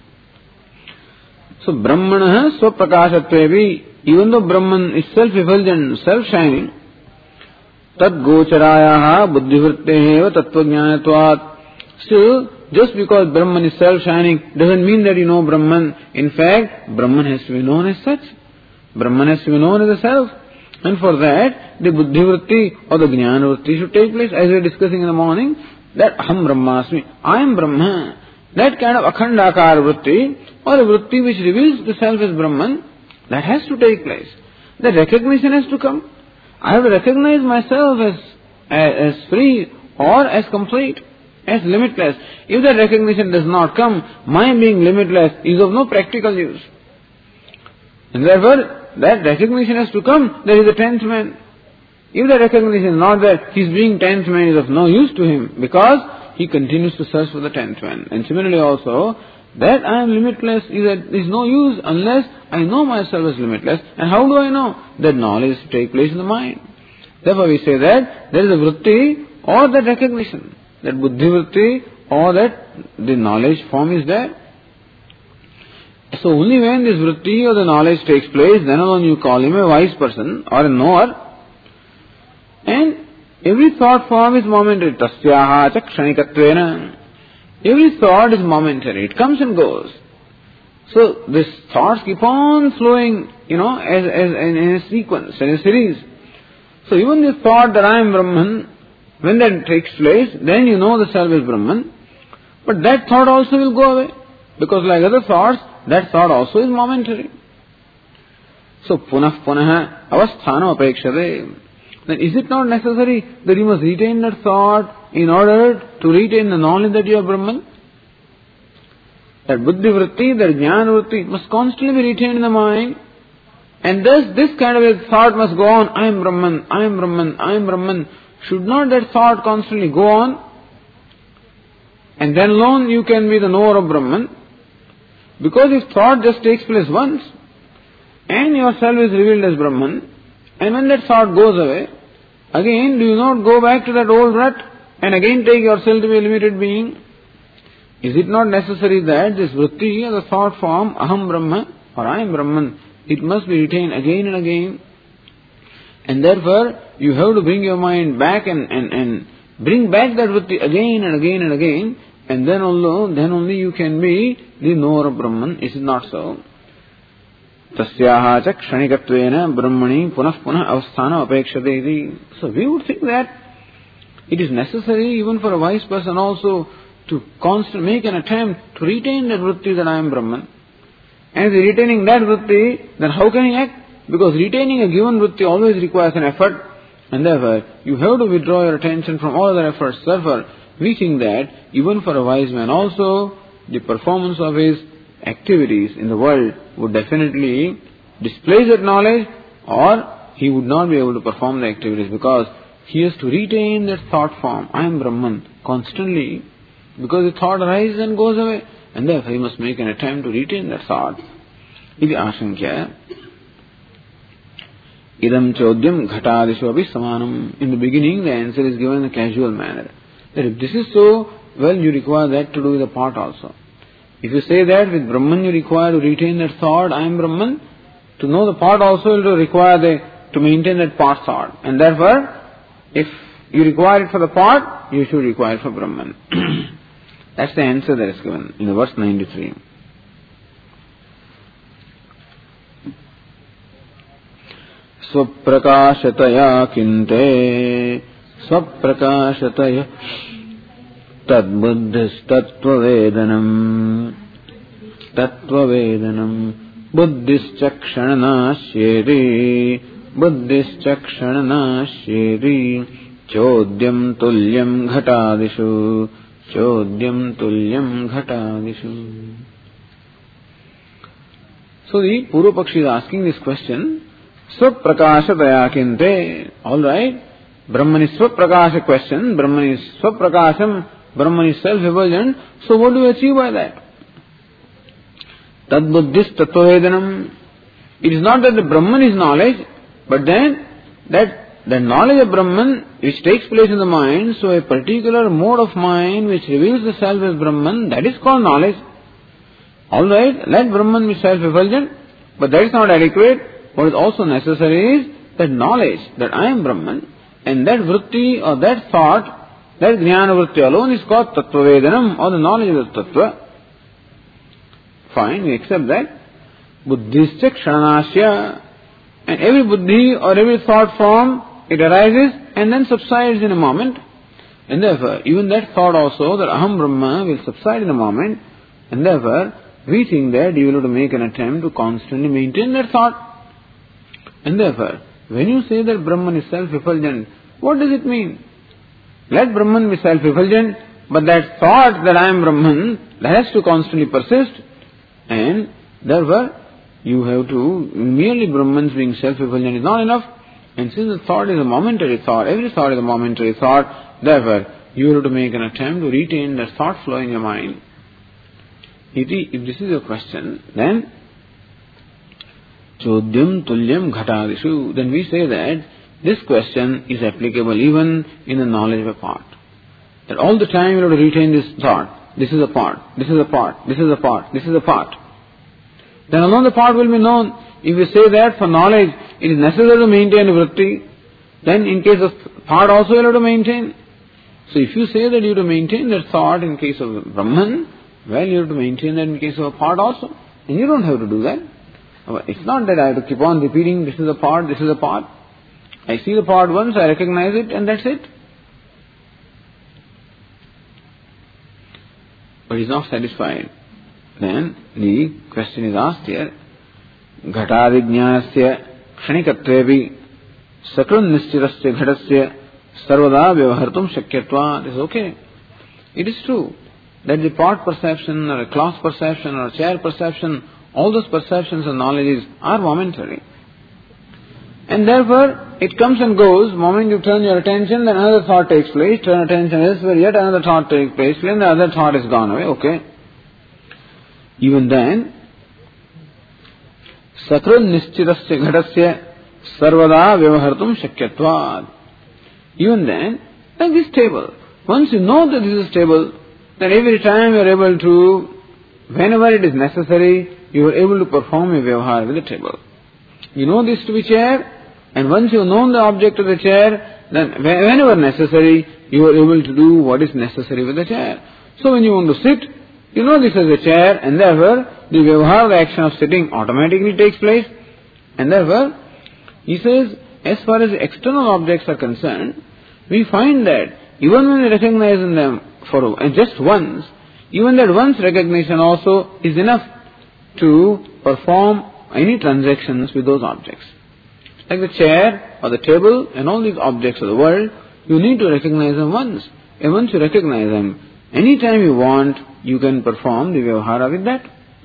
So Brahmanah swaprakasatvevi, even though Brahman is self-effulgent, self-shining, tad gocharayaha buddhivritteheva tattvajnanatvat, still just because Brahman is self-shining doesn't mean that you know Brahman. In fact, Brahman has to be known as such. Brahman has to be known as a self. And for that, the buddhivritti or the jnanavritti should take place, as we were discussing in the morning, that aham brahmasmi, I am Brahma. That kind of akhandakar vritti, or a vritti which reveals the self as Brahman, that has to take place. The recognition has to come. I have to recognize myself as, as, as free or as complete, as limitless. If that recognition does not come, my being limitless is of no practical use. And therefore, that recognition has to come. There is a tenth man. If the recognition is not there, his being tenth man is of no use to him, because he continues to search for the tenth man. And similarly also, that I am limitless is, a, is no use unless I know myself as limitless. And how do I know? That knowledge takes place in the mind. Therefore we say that there is a vritti or that recognition, that buddhi vritti or that the knowledge form is there. So only when this vritti or the knowledge takes place, then alone you call him a wise person or a knower. And every thought form is momentary. Tasyaha cha kshanikattvena. Every thought is momentary. It comes and goes. So these thoughts keep on flowing, you know, as, as in, in a sequence, in a series. So even this thought that I am Brahman, when that takes place, then you know the self is Brahman. But that thought also will go away. Because like other thoughts, that thought also is momentary. So punah punah avasthanam apekshave. Then is it not necessary that you must retain that thought in order to retain the knowledge that you are Brahman? That buddhi vritti, that jnana vritti must constantly be retained in the mind. And thus this kind of a thought must go on, I am Brahman, I am Brahman, I am Brahman. Should not that thought constantly go on? And then alone you can be the knower of Brahman. Because if thought just takes place once, and yourself is revealed as Brahman, and when that thought goes away, again do you not go back to that old rut, and again take yourself to be a limited being? Is it not necessary that this vritti or the thought form, aham Brahma or I am Brahman, it must be retained again and again? And therefore, you have to bring your mind back and, and, and bring back that vritti again and again and again, and then only, then only you can be the knower of Brahman. Is it not so? Tasyaha cha kshanikattvena brahmani punah punah avasthana apekshate. So we would think that it is necessary even for a wise person also to constant make an attempt to retain that vritti that I am Brahman. And if he is retaining that vritti, then how can he act? Because retaining a given vritti always requires an effort, and therefore you have to withdraw your attention from all other efforts. Therefore, we think that even for a wise man also, the performance of his activities in the world would definitely displace that knowledge, or he would not be able to perform the activities because he has to retain that thought form, I am Brahman, constantly, because the thought arises and goes away, and therefore he must make an attempt to retain that thought. Iti ashankya. Idam chodyam ghatadishu api samanam. In the beginning, the answer is given in a casual manner. That if this is so, well, you require that to do with the part also. If you say that with Brahman you require to retain that thought, I am Brahman, to know the part also you will require the, to maintain that part thought. And therefore, if you require it for the part, you should require it for Brahman. That's the answer that is given in the verse ninety-three. Swaprakashataya kinte Swaprakashataya Tadbuddhis Tattvavedanam Tattvavedanam Buddhischakshananashyeri Buddhischakshananashyeri Chodyam tulyam ghatadishu Chodyam tulyam ghatadishu. So the Purva Pakshi is asking this question. Swaprakashataya kinte. Alright. Brahman is Swaprakasha question. Brahman is Swaprakasham. Brahman is self-effulgent. So what do you achieve by that? Tadbuddhis tattvavedanam. It is not that the Brahman is knowledge, but then that the knowledge of Brahman which takes place in the mind, so a particular mode of mind which reveals the self as Brahman, that is called knowledge. Alright, let Brahman be self-effulgent, but that is not adequate. What is also necessary is that knowledge that I am Brahman, and that vritti or that thought, that jnana vritti alone is called tattvavedanam, or the knowledge of the tattva. Fine, we accept that. Buddhischa kshananasya. And every buddhi or every thought form, it arises and then subsides in a moment. And therefore, even that thought also, that aham Brahma, will subside in a moment. And therefore, we think that you will have to make an attempt to constantly maintain that thought. And therefore, when you say that Brahman is self-effulgent, what does it mean? Let Brahman be self-effulgent, but that thought that I am Brahman, that has to constantly persist. And therefore, you have to, merely Brahman's being self-effulgent is not enough. And since the thought is a momentary thought, every thought is a momentary thought, therefore, you have to make an attempt to retain that thought flow in your mind. If this is your question, then Chodyam tulyam ghatadishu, then we say that this question is applicable even in the knowledge of a part. That all the time you have to retain this thought. This is a part, this is a part, this is a part, this is a part. Then alone the part will be known. If you say that for knowledge it is necessary to maintain a vritti, then in case of part also you have to maintain. So if you say that you have to maintain that thought in case of Brahman, well, you have to maintain that in case of a part also. And you don't have to do that. It's not that I have to keep on repeating, this is a part, this is a part. I see the part once, I recognize it, and that's it. But he's not satisfied. Then the question is asked here, Ghatadijnanasya kshanikatvevi sakrun nischirasya ghatasya sarvada vyavahartum shakyatva. This is okay. It is true that the part perception or a cloth perception or a chair perception, all those perceptions and knowledges are momentary. And therefore, it comes and goes. The moment you turn your attention, then another thought takes place. Turn attention elsewhere, yet another thought takes place. Then the other thought is gone away. Okay. Even then, sakrun nischirasya ghatasya sarvada vyavahartum shakyatvad. Even then, like this table. Once you know that this is stable, that every time you are able to, whenever it is necessary, you are able to perform a vyavahara with the table. You know this to be chair, and once you have known the object of the chair, then whenever necessary, you are able to do what is necessary with the chair. So when you want to sit, you know this is a chair, and therefore the vyavahara, the action of sitting, automatically takes place. And therefore, he says, as far as external objects are concerned, we find that even when we recognize them for just once, even that once recognition also is enough to perform any transactions with those objects. Like the chair or the table and all these objects of the world, you need to recognize them once. And once you recognize them, anytime you want, you can perform the vyavahara with that.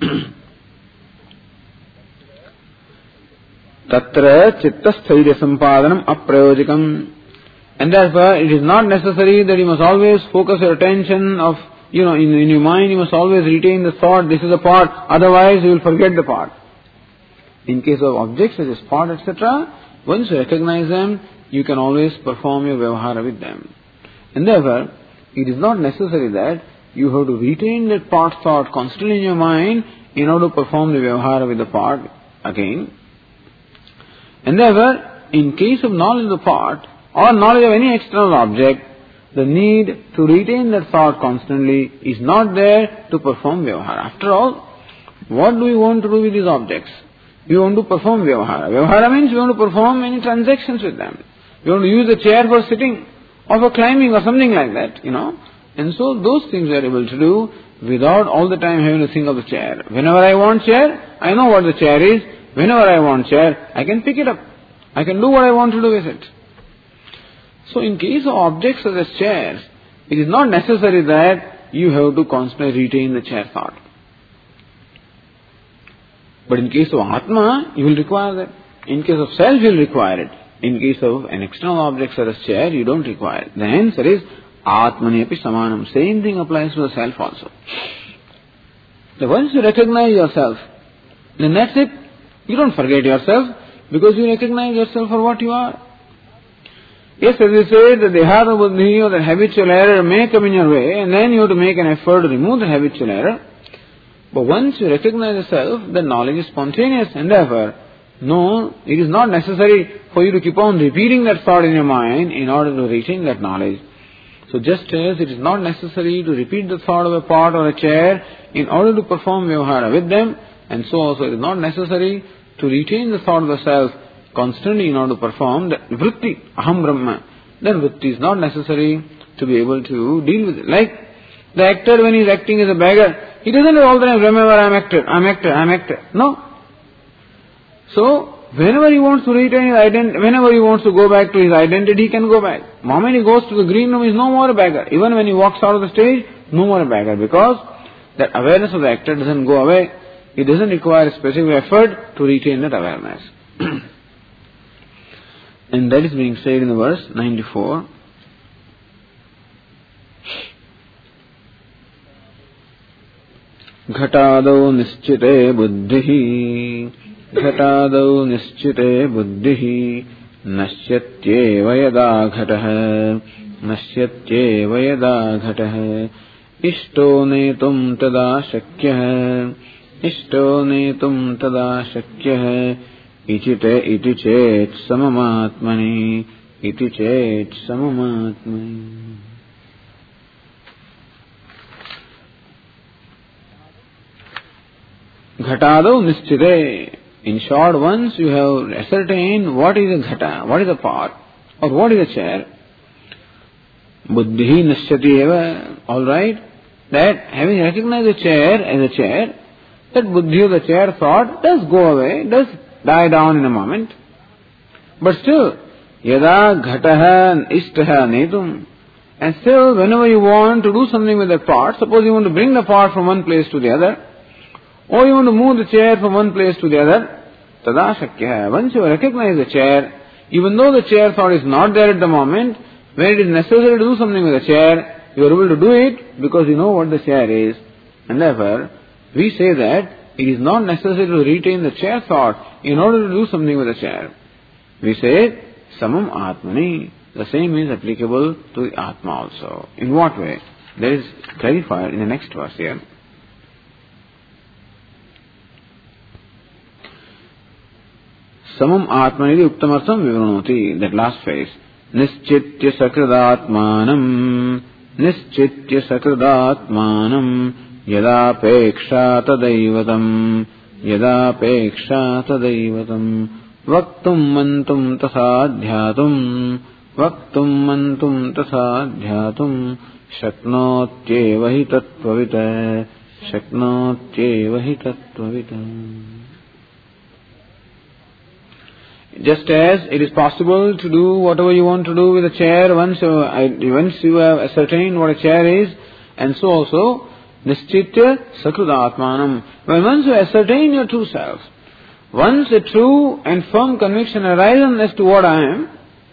Tatra chitta-sthairya sampadanam aprayojikam. And therefore, it is not necessary that you must always focus your attention of, you know, in, in your mind, you must always retain the thought, this is a part, otherwise you will forget the part. In case of objects such as pot, et cetera, once you recognize them, you can always perform your vyavahara with them. And therefore, it is not necessary that you have to retain that pot thought constantly in your mind in order to perform the vyavahara with the pot again. And therefore, in case of knowledge of the pot, or knowledge of any external object, the need to retain that thought constantly is not there to perform vyavahara. After all, what do we want to do with these objects? We want to perform vyavahara. Vyavahara means we want to perform any transactions with them. We want to use the chair for sitting, or for climbing, or something like that, you know. And so those things we are able to do without all the time having to think of the chair. Whenever I want chair, I know what the chair is. Whenever I want chair, I can pick it up. I can do what I want to do with it. So in case of objects such as chairs, it is not necessary that you have to constantly retain the chair thought. But in case of Atma, you will require that. In case of self, you will require it. In case of an external object such as chair, you don't require it. The answer is Atmani api samanam. Same thing applies to the self also. So once you recognize yourself, then that's it. You don't forget yourself because you recognize yourself for what you are. Yes, as we say, the dehata buddhi or the habitual error may come in your way, and then you have to make an effort to remove the habitual error. But once you recognize yourself, then knowledge is spontaneous, and therefore, no, it is not necessary for you to keep on repeating that thought in your mind in order to retain that knowledge. So just as it is not necessary to repeat the thought of a pot or a chair in order to perform vyavahara with them, and so also it is not necessary to retain the thought of the self constantly in order to perform the vritti, aham brahma. Then vritti is not necessary to be able to deal with it. Like the actor when he is acting as a beggar, he doesn't all the time remember I am actor, I am actor, I am actor. No. So, whenever he wants to retain his identity, whenever he wants to go back to his identity, he can go back. The moment he goes to the green room, he is no more a beggar. Even when he walks out of the stage, no more a beggar. Because that awareness of the actor doesn't go away. It doesn't require a specific effort to retain that awareness. And that is being said in the verse ninety-four. Ghatadau nischite buddhihi Ghatadau nischite buddhihi Nashyatyeva yada ghatah Nashyatyeva yada ghatah Ishto netum tada shakyah Ishto netum tada shakyah Ichite iti chet samamatmani Iti chet samamatmani. Ghatadau nischite. In short, once you have ascertained what is a ghata, what is a pot, or what is a chair, buddhihi nashyati eva, alright, that having recognized the chair as a chair, that buddhi of the chair thought does go away, does die down in a moment. But still, yada ghataha ishtaha netum. And still, whenever you want to do something with the pot, suppose you want to bring the pot from one place to the other, or you want to move the chair from one place to the other, tada shakya. Once you recognize the chair, even though the chair thought is not there at the moment, when it is necessary to do something with the chair, you are able to do it because you know what the chair is. And therefore, we say that it is not necessary to retain the chair thought in order to do something with the chair. We say, samam atmani. The same is applicable to the Atma also. In what way? That is clarified in the next verse here. Samam atmanidi uktamartham vivranoti. That last phrase. Nischitya sakridatmanam. Nischitya sakridatmanam. Yadapeksha tadaivatam. Yadapeksha tadaivatam. Vaktum mantum tasadhyatum. Vaktum mantum tasadhyatum. Shaknotyeva hi tattvavita. Shaknotyeva hi tattvavita. Just as it is possible to do whatever you want to do with a chair once you, once you have ascertained what a chair is, and so also, nischitya sakrudatmanam. When once you ascertain your true self, once a true and firm conviction arises as to what I am,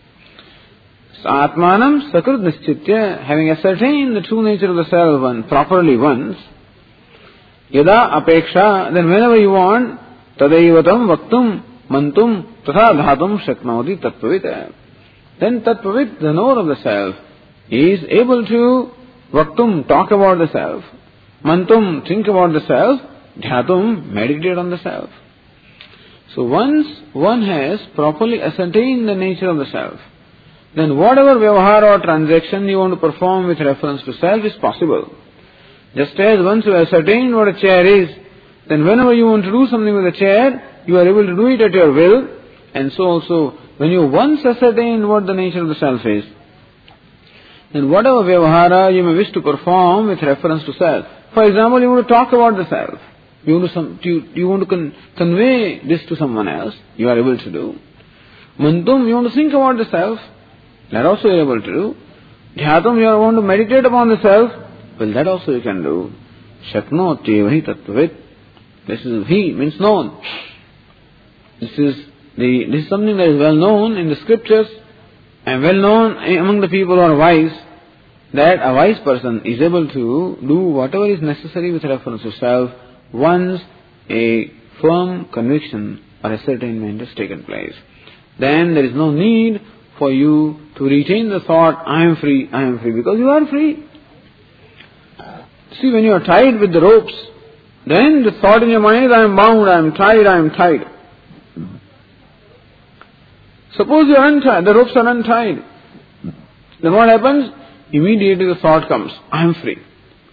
atmanam sakrut nischitya, having ascertained the true nature of the self one properly once, yada apeksha, then whenever you want, tadaivatam vaktum mantum tatha dhatum shaknoti tattvavita. Then tattvavit, the knower of the self, is able to vaktum, talk about the self, mantum, think about the self, dhyatum, meditate on the self. So once one has properly ascertained the nature of the self, then whatever vyavahara or transaction you want to perform with reference to self is possible. Just as once you have ascertained what a chair is, then whenever you want to do something with a chair, you are able to do it at your will. And so also, when you once ascertain what the nature of the self is, then whatever vyavahara you may wish to perform with reference to self. For example, you want to talk about the self. You want to, some, you, you want to con- convey this to someone else. You are able to do. Mantum, you want to think about the self. That also you are able to do. Dhyatam, you want to meditate upon the self. Well, that also you can do. Shaknotyeva hi tattvavit. This is he, means known. This is the this is something that is well known in the scriptures and well known among the people who are wise, that a wise person is able to do whatever is necessary with reference to self once a firm conviction or ascertainment has taken place. Then there is no need for you to retain the thought, I am free, I am free, because you are free. See, when you are tied with the ropes, then the thought in your mind is, I am bound, I am tied, I am tied. Suppose you are untied, the ropes are untied. Then what happens? Immediately the thought comes, I am free.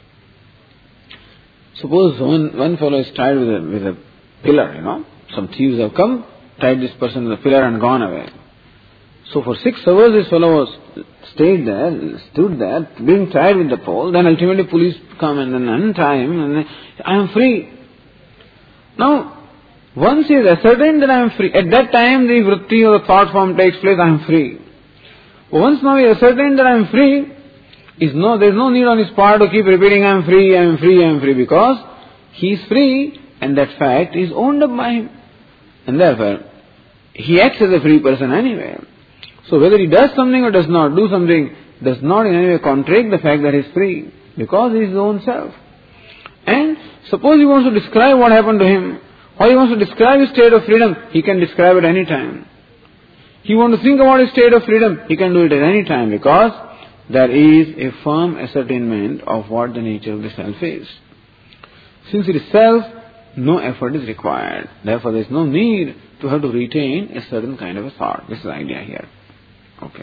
Suppose one, one fellow is tied with a, with a pillar, you know. Some thieves have come, tied this person with a pillar and gone away. So for six hours this fellow was stayed there, stood there, being tied with the pole. Then ultimately police come and then untie him and then, I am free. Now, once he is ascertained that I am free, at that time the vritti or the thought form takes place, I am free. Once now he is ascertained that I am free, is no, there is no need on his part to keep repeating I am free, I am free, I am free, because he is free and that fact is owned up by him. And therefore, he acts as a free person anyway. So whether he does something or does not do something, does not in any way contradict the fact that he is free, because he is his own self. And suppose he wants to describe what happened to him, or he wants to describe his state of freedom, he can describe it any time. He wants to think about his state of freedom, he can do it at any time, because there is a firm ascertainment of what the nature of the self is. Since it is self, no effort is required. Therefore there is no need to have to retain a certain kind of a thought. This is the idea here. Okay.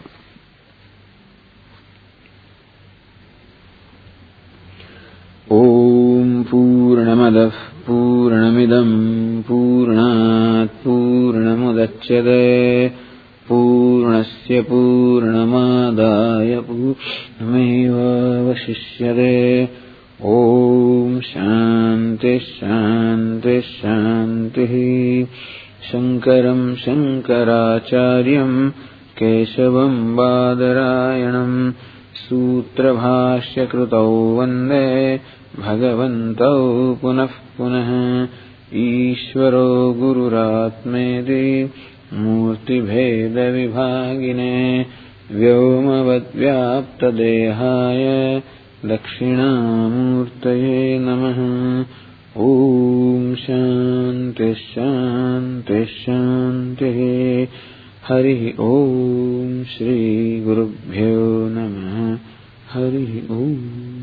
Om Purnamadav Purnamidam Purnat Purnamudachyate Purnasya Purnamadaya Purnameva Vashishyate. Om Shanti Shanti Shanti. Shankaram Shankaracharyam Keshavam Badarayanam Sutrabhashya Krutau Vande Bhagavantau Punah Punah. Ishvaro Gururatmeti Murti Bheda Vibhagine Vyomavad Vyapta Dehaya Dakshinamurtaye Namaha. Om Shanti Shanti Shanti. Hari Om Shri Gurubhyo Namaha. Hari Om.